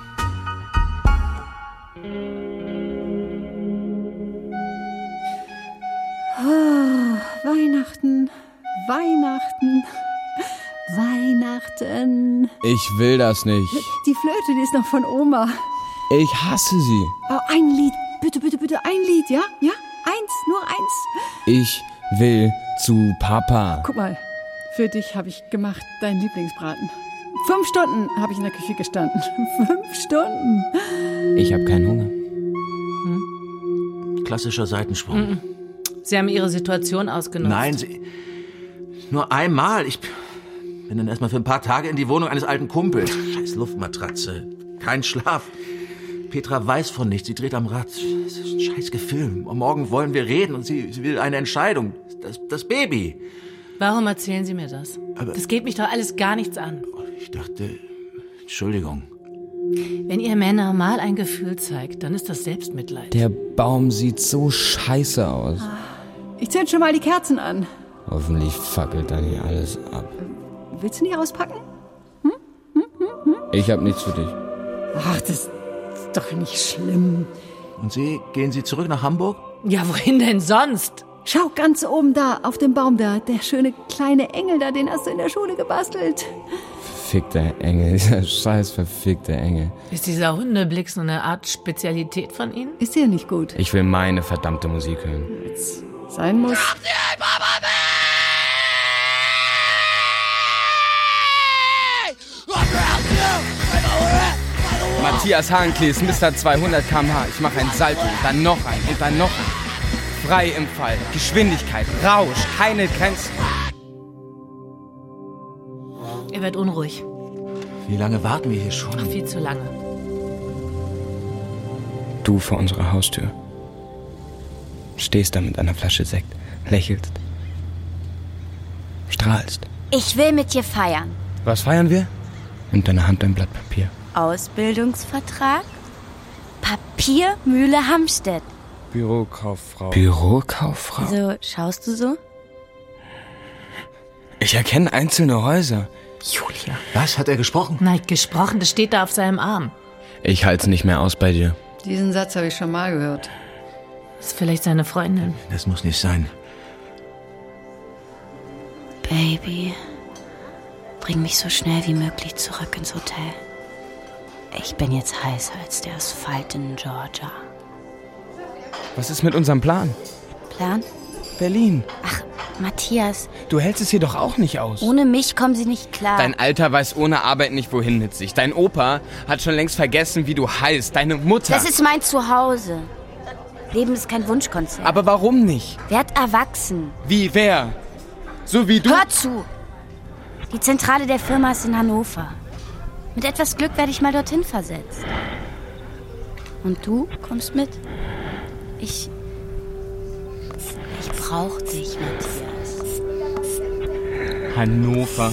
Oh, Weihnachten, Weihnachten, Weihnachten. Ich will das nicht. Die Flöte, die ist noch von Oma. Ich hasse sie. Oh, ein Lied. Bitte, bitte, bitte, ein Lied, ja? Ja? Eins, nur eins. Ich will zu Papa. Guck mal, für dich habe ich gemacht, deinen Lieblingsbraten. Fünf Stunden habe ich in der Küche gestanden. Fünf Stunden. Ich habe keinen Hunger. Hm? Klassischer Seitensprung. Mhm. Sie haben Ihre Situation ausgenutzt. Nein, Sie... Nur einmal. Ich bin dann erstmal für ein paar Tage in die Wohnung eines alten Kumpels. Scheiß Luftmatratze. Kein Schlaf. Petra weiß von nichts. Sie dreht am Rad. Das ist ein scheiß Gefilm. Und morgen wollen wir reden und sie, sie will eine Entscheidung. Das, das Baby. Warum erzählen Sie mir das? Aber das geht mich doch alles gar nichts an. Ich dachte... Entschuldigung. Wenn ihr Männer mal ein Gefühl zeigt, dann ist das Selbstmitleid. Der Baum sieht so scheiße aus. Ich zünd schon mal die Kerzen an. Hoffentlich fackelt dann hier alles ab. Willst du nicht auspacken? Hm? Hm, hm, hm? Ich hab nichts für dich. Ach, das ist doch nicht schlimm. Und Sie, gehen Sie zurück nach Hamburg? Ja, wohin denn sonst? Schau, ganz oben da, auf dem Baum da. Der schöne kleine Engel da, den hast du in der Schule gebastelt. Verfickter Engel, dieser scheiß verfickter Engel. Ist dieser Hundeblick so eine Art Spezialität von Ihnen? Ist dir nicht gut? Ich will meine verdammte Musik hören. Jetzt sein muss. Matthias Hahnklees, Mister zweihundert Kilometer pro Stunde. Ich mache ein Salto, dann noch ein und dann noch ein. Frei im Fall, Geschwindigkeit, Rausch, keine Grenzen. Er wird unruhig. Wie lange warten wir hier schon? Ach, viel zu lange. Du vor unserer Haustür. Stehst da mit einer Flasche Sekt, lächelst, strahlst. Ich will mit dir feiern. Was feiern wir? Nimm deine Hand ein Blatt Papier. Ausbildungsvertrag? Papiermühle Hamstedt. Bürokauffrau. Bürokauffrau? So, schaust du so? Ich erkenne einzelne Häuser. Julia. Was? Hat er gesprochen? Nein, gesprochen, das steht da auf seinem Arm. Ich halte es nicht mehr aus bei dir. Diesen Satz habe ich schon mal gehört. Das ist vielleicht seine Freundin. Das muss nicht sein. Baby, bring mich so schnell wie möglich zurück ins Hotel. Ich bin jetzt heißer als der Asphalt in Georgia. Was ist mit unserem Plan? Plan? Berlin. Ach, Matthias. Du hältst es hier doch auch nicht aus. Ohne mich kommen sie nicht klar. Dein Alter weiß ohne Arbeit nicht, wohin mit sich. Dein Opa hat schon längst vergessen, wie du heißt. Deine Mutter. Das ist mein Zuhause. Leben ist kein Wunschkonzert. Aber warum nicht? Werd erwachsen. Wie, wer? So wie du? Hör zu! Die Zentrale der Firma ist in Hannover. Mit etwas Glück werde ich mal dorthin versetzt. Und du kommst mit? Ich... Ich brauch dich, Matthias. Hannover.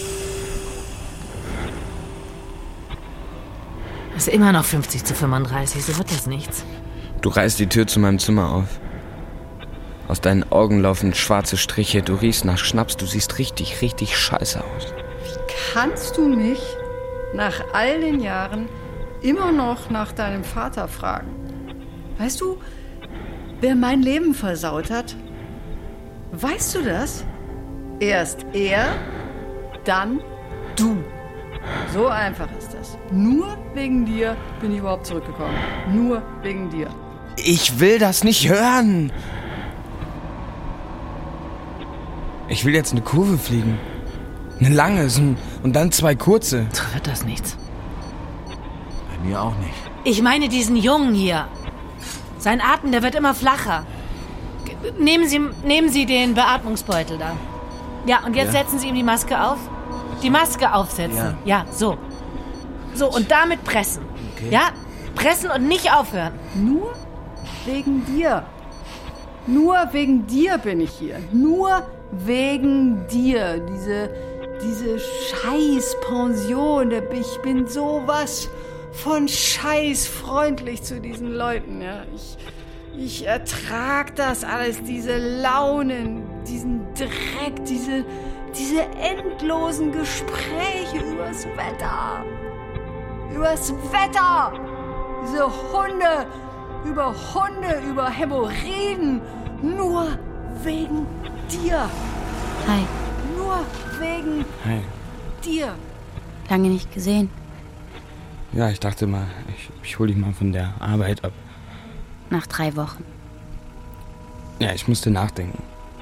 Das ist immer noch fünfzig zu fünfunddreißig, so wird das nichts. Du reißt die Tür zu meinem Zimmer auf. Aus deinen Augen laufen schwarze Striche. Du riechst nach Schnaps. Du siehst richtig, richtig scheiße aus. Wie kannst du mich nach all den Jahren immer noch nach deinem Vater fragen? Weißt du, wer mein Leben versaut hat? Weißt du das? Erst er, dann du. So einfach ist das. Nur wegen dir bin ich überhaupt zurückgekommen. Nur wegen dir. Ich will das nicht hören. Ich will jetzt eine Kurve fliegen. Eine lange und dann zwei kurze. So wird das nichts. Bei mir auch nicht. Ich meine diesen Jungen hier. Sein Atem, der wird immer flacher. Nehmen Sie, nehmen Sie den Beatmungsbeutel da. Ja, und jetzt ja. setzen Sie ihm die Maske auf. Die Maske aufsetzen. Ja, ja so. So, und damit pressen. Okay. Ja, pressen und nicht aufhören. Nur wegen dir. Nur wegen dir bin ich hier. Nur wegen dir. Diese, diese Scheiß-Pension. Ich bin sowas von scheißfreundlich zu diesen Leuten. Ja, ich... Ich ertrag das alles, diese Launen, diesen Dreck, diese, diese endlosen Gespräche übers Wetter. Übers Wetter. Diese Hunde, über Hunde, über Hämorrhoiden. Nur wegen dir. Hi. Nur wegen Hi. dir. Lange nicht gesehen. Ja, ich dachte mal, ich, ich hol dich mal von der Arbeit ab. Nach drei Wochen. Ja, ich musste nachdenken.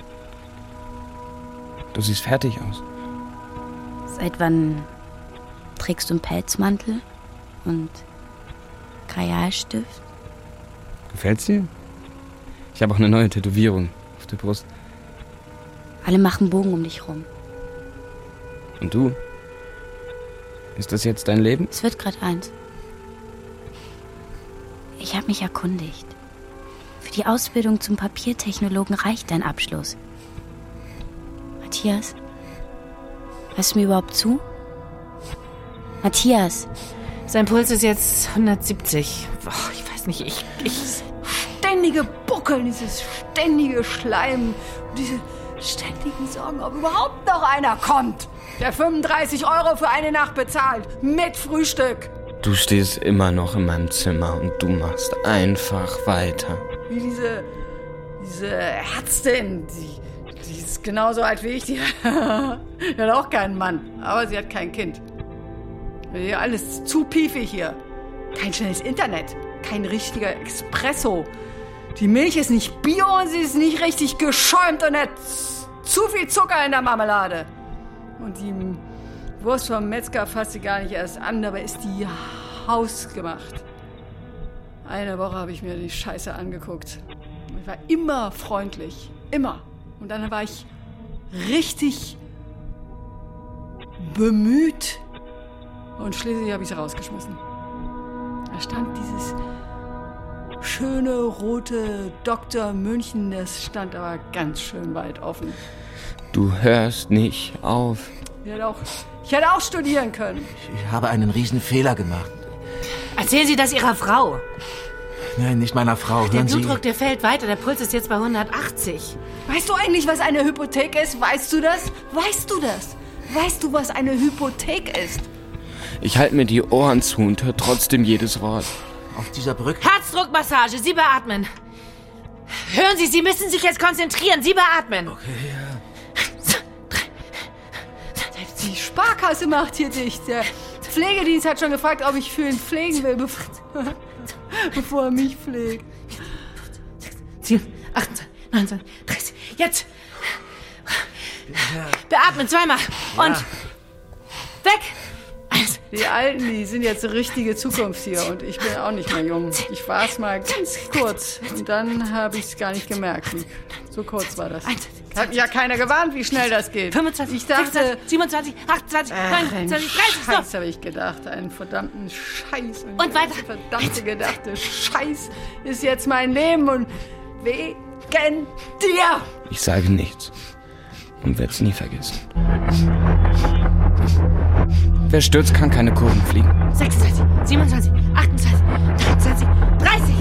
Du siehst fertig aus. Seit wann trägst du einen Pelzmantel und Kajalstift? Gefällt's dir? Ich habe auch eine neue Tätowierung auf der Brust. Alle machen Bogen um dich rum. Und du? Ist das jetzt dein Leben? Es wird gerade eins. Ich habe mich erkundigt. Für die Ausbildung zum Papiertechnologen reicht dein Abschluss. Matthias, hörst du mir überhaupt zu? Matthias. Sein Puls ist jetzt hundertsiebzig. Oh, ich weiß nicht, ich... ich ständige Buckeln, dieses ständige Schleimen, diese ständigen Sorgen, ob überhaupt noch einer kommt, der fünfunddreißig Euro für eine Nacht bezahlt, mit Frühstück. Du stehst immer noch in meinem Zimmer und du machst einfach weiter. Wie diese, diese Ärztin, die, die ist genauso alt wie ich, die, die hat auch keinen Mann, aber sie hat kein Kind. Alles zu piefig hier. Kein schnelles Internet, kein richtiger Espresso. Die Milch ist nicht bio und sie ist nicht richtig geschäumt und hat zu viel Zucker in der Marmelade. Und die Wurst vom Metzger fasst sie gar nicht erst an, dabei ist die hausgemacht. Eine Woche habe ich mir die Scheiße angeguckt. Ich war immer freundlich. Immer. Und dann war ich richtig bemüht. Und schließlich habe ich sie rausgeschmissen. Da stand dieses schöne rote Doktor München, das stand aber ganz schön weit offen. Du hörst nicht auf. Ich hätte auch, ich hätte auch studieren können. Ich habe einen riesen Fehler gemacht. Erzählen Sie das Ihrer Frau. Nein, nicht meiner Frau. Der Hören Blutdruck, Sie... der fällt weiter. Der Puls ist jetzt bei hundertachtzig. Weißt du eigentlich, was eine Hypothek ist? Weißt du das? Weißt du das? Weißt du, was eine Hypothek ist? Ich halte mir die Ohren zu und höre trotzdem jedes Wort. Auf dieser Brücke... Herzdruckmassage, Sie beatmen. Hören Sie, Sie müssen sich jetzt konzentrieren. Sie beatmen. Okay, ja. Die Sparkasse macht hier dicht. Der Pflegedienst hat schon gefragt, ob ich für ihn pflegen will, bevor, bevor er mich pflegt. sieben, achtundzwanzig, neunundzwanzig, dreißig. Jetzt. Beatmen zweimal. Und weg. Eins. Die Alten, die sind jetzt eine richtige Zukunft hier und ich bin auch nicht mehr jung. Ich war es mal ganz kurz und dann habe ich es gar nicht gemerkt. So kurz war das. Hat ja keiner gewarnt, wie schnell das geht. fünfundzwanzig, ich dachte, sechsundzwanzig, siebenundzwanzig, achtundzwanzig, neunundzwanzig, dreißig. Scheiß habe ich gedacht, einen verdammten Scheiß. Und, und weiter. Verdammte gedachte Scheiß ist jetzt mein Leben und wegen dir. Ich sage nichts und werde es nie vergessen. Wer stürzt, kann keine Kurven fliegen. sechsundzwanzig, siebenundzwanzig, achtundzwanzig, neunundzwanzig, dreißig.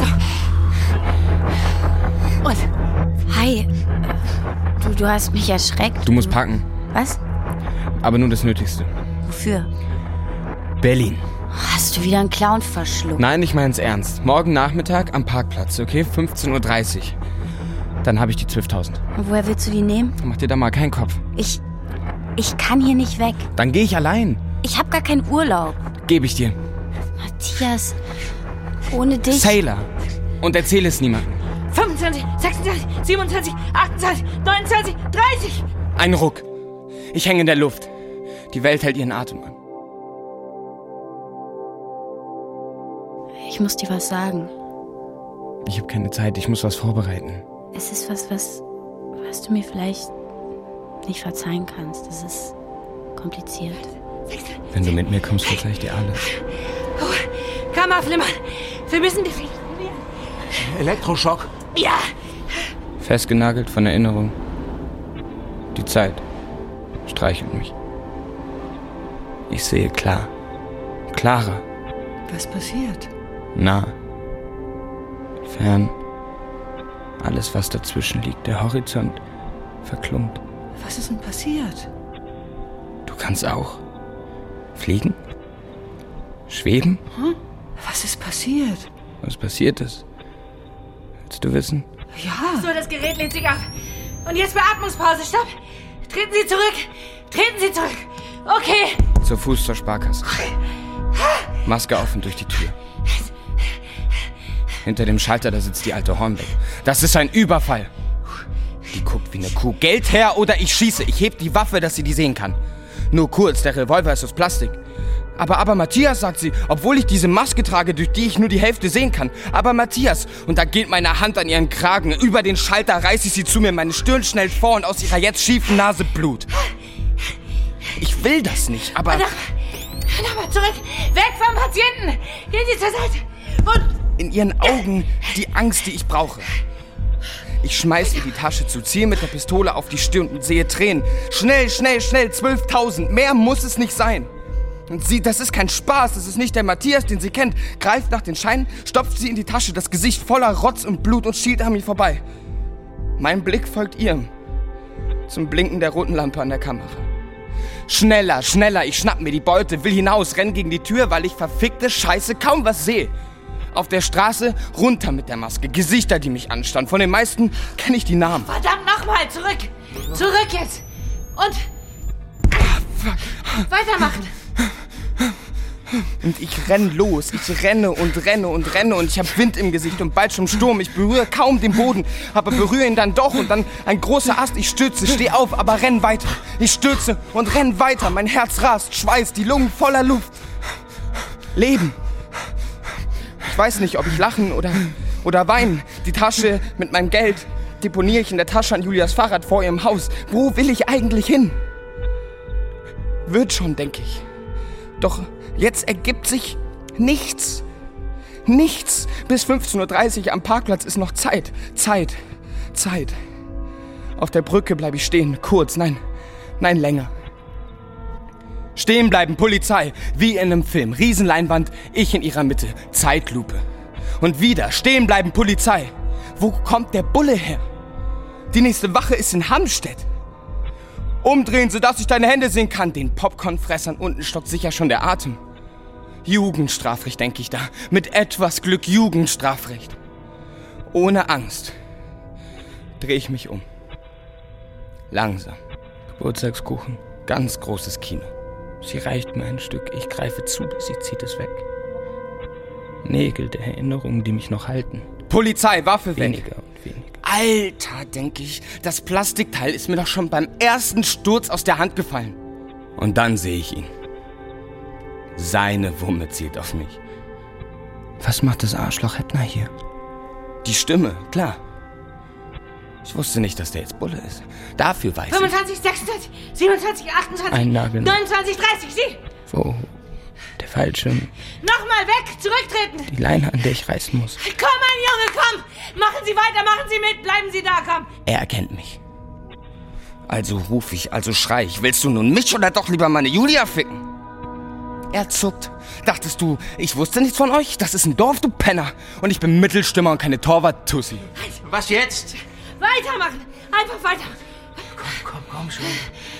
So. Und? Hi. Du, du hast mich erschreckt. Du musst packen. Was? Aber nur das Nötigste. Wofür? Berlin. Hast du wieder einen Clown verschluckt? Nein, ich mein's ernst. Morgen Nachmittag am Parkplatz, okay? fünfzehn Uhr dreißig. Dann habe ich die zwölftausend. Und woher willst du die nehmen? Mach dir da mal keinen Kopf. Ich... Ich kann hier nicht weg. Dann gehe ich allein. Ich habe gar keinen Urlaub. Gebe ich dir. Matthias, ohne dich... Sailor. Und erzähl es niemandem. fünfundzwanzig, sechsundzwanzig, siebenundzwanzig, achtundzwanzig, neunundzwanzig, dreißig. Ein Ruck. Ich hänge in der Luft. Die Welt hält ihren Atem an. Ich muss dir was sagen. Ich habe keine Zeit, ich muss was vorbereiten. Es ist was, was, was du mir vielleicht nicht verzeihen kannst. Es ist kompliziert. Wenn du mit mir kommst, verzeih ich dir alles. Oh, Kammer flimmern. Wir müssen die... Elektroschock. Ja. Festgenagelt von Erinnerung. Die Zeit streichelt mich. Ich sehe klar. Klarer. Was passiert? Nah. Fern. Alles, was dazwischen liegt. Der Horizont verklumpt. Was ist denn passiert? Du kannst auch fliegen? Schweben? Hm? Was ist passiert? Was passiert ist? Willst du wissen? Ja. So, das Gerät lädt sich ab. Und jetzt Beatmungspause. Stopp. Treten Sie zurück. Treten Sie zurück. Okay. Zu Fuß zur Sparkasse. Maske offen durch die Tür. Hinter dem Schalter, da sitzt die alte Hornbeck. Das ist ein Überfall. Die guckt wie eine Kuh. Geld her oder ich schieße. Ich heb die Waffe, dass sie die sehen kann. Nur kurz, der Revolver ist aus Plastik. Aber, aber Matthias, sagt sie, obwohl ich diese Maske trage, durch die ich nur die Hälfte sehen kann. Aber Matthias, und da geht meine Hand an ihren Kragen. Über den Schalter reiße ich sie zu mir, meine Stirn schnellt vor und aus ihrer jetzt schiefen Nase Blut. Ich will das nicht, aber... Nochmal zurück. Weg vom Patienten. Gehen Sie zur Seite. Und... In ihren Augen die Angst, die ich brauche. Ich schmeiß ihr die Tasche zu, ziehe mit der Pistole auf die Stirn und sehe Tränen. Schnell, schnell, schnell, zwölftausend. Mehr muss es nicht sein. Und sie, das ist kein Spaß, das ist nicht der Matthias, den sie kennt. Greift nach den Scheinen, stopft sie in die Tasche, das Gesicht voller Rotz und Blut und schielt an mir vorbei. Mein Blick folgt ihrem. Zum Blinken der roten Lampe an der Kamera. Schneller, schneller, ich schnapp mir die Beute, will hinaus, renn gegen die Tür, weil ich verfickte Scheiße kaum was sehe. Auf der Straße, runter mit der Maske, Gesichter, die mich anstarren. Von den meisten kenne ich die Namen. Verdammt, nochmal, zurück! Zurück jetzt! Und... weitermachen! Und ich renn los, ich renne und renne und renne und ich hab Wind im Gesicht und bald schon Sturm. Ich berühre kaum den Boden, aber berühre ihn dann doch und dann ein großer Ast. Ich stürze, steh auf, aber renn weiter. Ich stürze und renn weiter, mein Herz rast, Schweiß, die Lungen voller Luft. Leben. Ich weiß nicht, ob ich lachen oder, oder weinen. Die Tasche mit meinem Geld deponiere ich in der Tasche an Julias Fahrrad vor ihrem Haus. Wo will ich eigentlich hin? Wird schon, denke ich. Doch jetzt ergibt sich nichts. Nichts. Bis fünfzehn Uhr dreißig am Parkplatz ist noch Zeit. Zeit. Zeit. Auf der Brücke bleibe ich stehen. Kurz. Nein. Nein, länger. Stehen bleiben, Polizei. Wie in einem Film. Riesenleinwand, ich in ihrer Mitte. Zeitlupe. Und wieder. Stehen bleiben, Polizei. Wo kommt der Bulle her? Die nächste Wache ist in Hamstedt. Umdrehen, sodass ich deine Hände sehen kann. Den Popcornfressern unten stockt sicher schon der Atem. Jugendstrafrecht, denke ich da. Mit etwas Glück Jugendstrafrecht. Ohne Angst drehe ich mich um. Langsam. Geburtstagskuchen. Ganz großes Kino. Sie reicht mir ein Stück. Ich greife zu, sie zieht es weg. Nägel der Erinnerungen, die mich noch halten. Polizei, Waffe weg. Weniger und weniger. Alter, denke ich, das Plastikteil ist mir doch schon beim ersten Sturz aus der Hand gefallen. Und dann sehe ich ihn. Seine Wumme zielt auf mich. Was macht das Arschloch Heppner hier? Die Stimme, klar. Ich wusste nicht, dass der jetzt Bulle ist. Dafür weiß fünfundzwanzig, sechsundzwanzig, siebenundzwanzig, achtundzwanzig, Ein Nagel. neunundzwanzig, dreißig, Sie! Wo? Der Fallschirm. Nochmal weg, zurücktreten! Die Leine, an der ich reißen muss. Komm, mein Junge, komm! Machen Sie weiter, machen Sie mit, bleiben Sie da, komm! Er erkennt mich. Also ruf ich, also schrei ich. Willst du nun mich oder doch lieber meine Julia ficken? Er zuckt. Dachtest du, ich wusste nichts von euch? Das ist ein Dorf, du Penner. Und ich bin Mittelstürmer und keine Torwart-Tussi. Was jetzt? Weitermachen! Einfach weiter! Komm, komm, komm schon.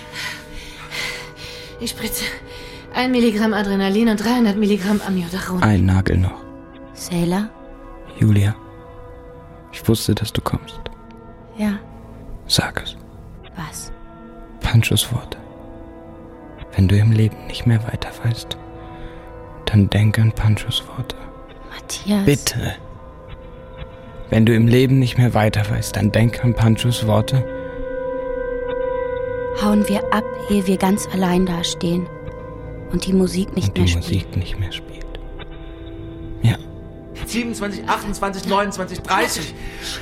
Ich spritze ein Milligramm Adrenalin und dreihundert Milligramm Amiodaron. Ein Nagel noch. Sailor? Julia, ich wusste, dass du kommst. Ja. Sag es. Was? Panchos Worte. Wenn du im Leben nicht mehr weiter weißt, dann denk an Panchos Worte. Matthias? Bitte. Wenn du im Leben nicht mehr weiter weißt, dann denk an Panchos Worte. Hauen wir ab, ehe wir ganz allein dastehen und die Musik nicht und die mehr Musik spielt. nicht mehr spielt. Ja. siebenundzwanzig, achtundzwanzig, neunundzwanzig, dreißig.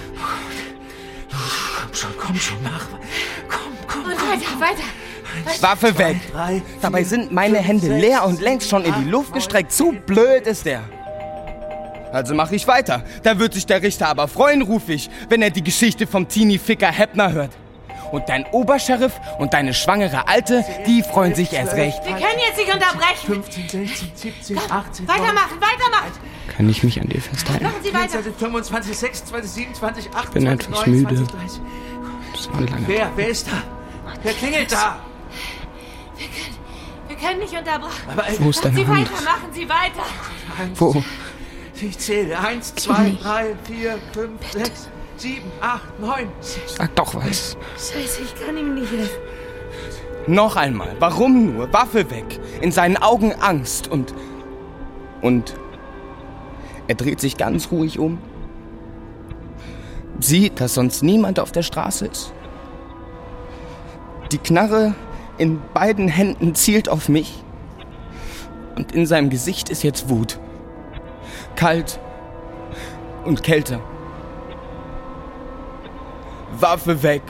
Komm schon, komm schon, mach. Komm, komm, Und komm. weiter, weiter. Waffe weg! Drei, Dabei vier, sind meine fünf, Hände sechs, leer und längst schon in die acht, Luft gestreckt. Zu blöd ist der. Also mache ich weiter. Da wird sich der Richter aber freuen, ruf ich, wenn er die Geschichte vom Teenie-Ficker Heppner hört. Und dein Obersheriff und deine schwangere Alte, die freuen sich erst recht. Wir können jetzt nicht unterbrechen. fünfzehn, sechzehn, siebzehn, achtzehn, Weitermachen, weitermachen. Kann ich mich an dir festhalten? Machen Sie weiter. vierundzwanzig, fünfundzwanzig, sechsundzwanzig, siebenundzwanzig, achtundzwanzig, bin etwas neunundzwanzig, müde. dreißig. Das war ein langer Wer? Wer ist da? Wer klingelt da? Wir können nicht unterbrechen. Aber äh, Wo ist Machen deine Sie Hand? weiter, machen Sie weiter. Wo? ich zähle. Eins, zwei, drei, vier, fünf, sechs, sieben, acht, neun. Sag doch was. Scheiße, ich kann ihm nicht helfen. Noch einmal. Warum nur? Waffe weg. In seinen Augen Angst und... Und... Er dreht sich ganz ruhig um. Sieht, dass sonst niemand auf der Straße ist. Die Knarre in beiden Händen zielt auf mich. Und in seinem Gesicht ist jetzt Wut. Kalt und Kälte. Waffe weg.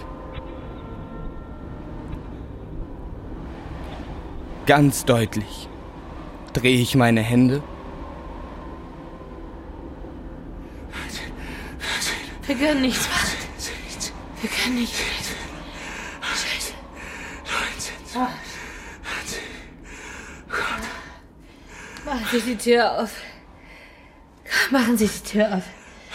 Ganz deutlich drehe ich meine Hände. Wir können nichts machen. Wir können nicht. Scheiße. Oh. Machen Sie die Tür auf. Machen Sie die Tür auf.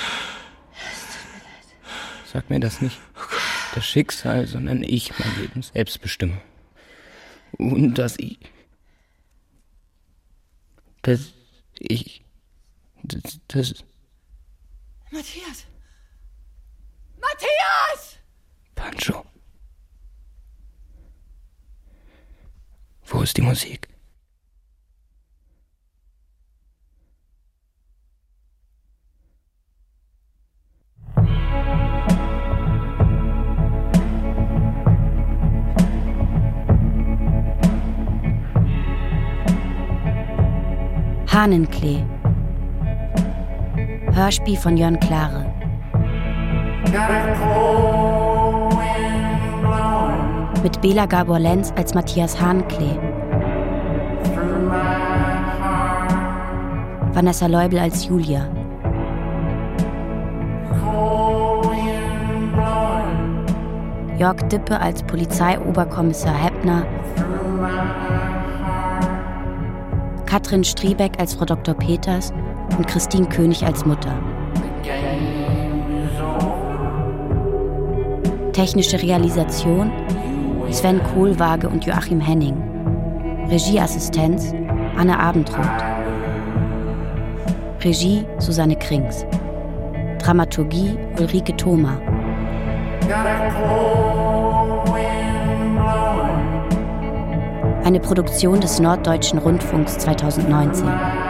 Sag mir das nicht. Das Schicksal, sondern ich mein Leben selbst bestimme. Und dass ich... Dass ich... Das... das Matthias! Matthias! Pancho. Wo ist die Musik? Hahnenklee. Hörspiel von Jörn Klare. Mit Bela Gabor-Lenz als Matthias Hahnenklee. Vanessa Leubel als Julia. Jörg Dippe als Polizeioberkommissar Heppner. Katrin Striebeck als Frau Doktor Peters und Christine König als Mutter. Technische Realisation Sven Kohlwaage und Joachim Henning. Regieassistenz Anne Abendroth. Regie Susanne Krings. Dramaturgie Ulrike Thoma. Eine Produktion des Norddeutschen Rundfunks zweitausendneunzehn.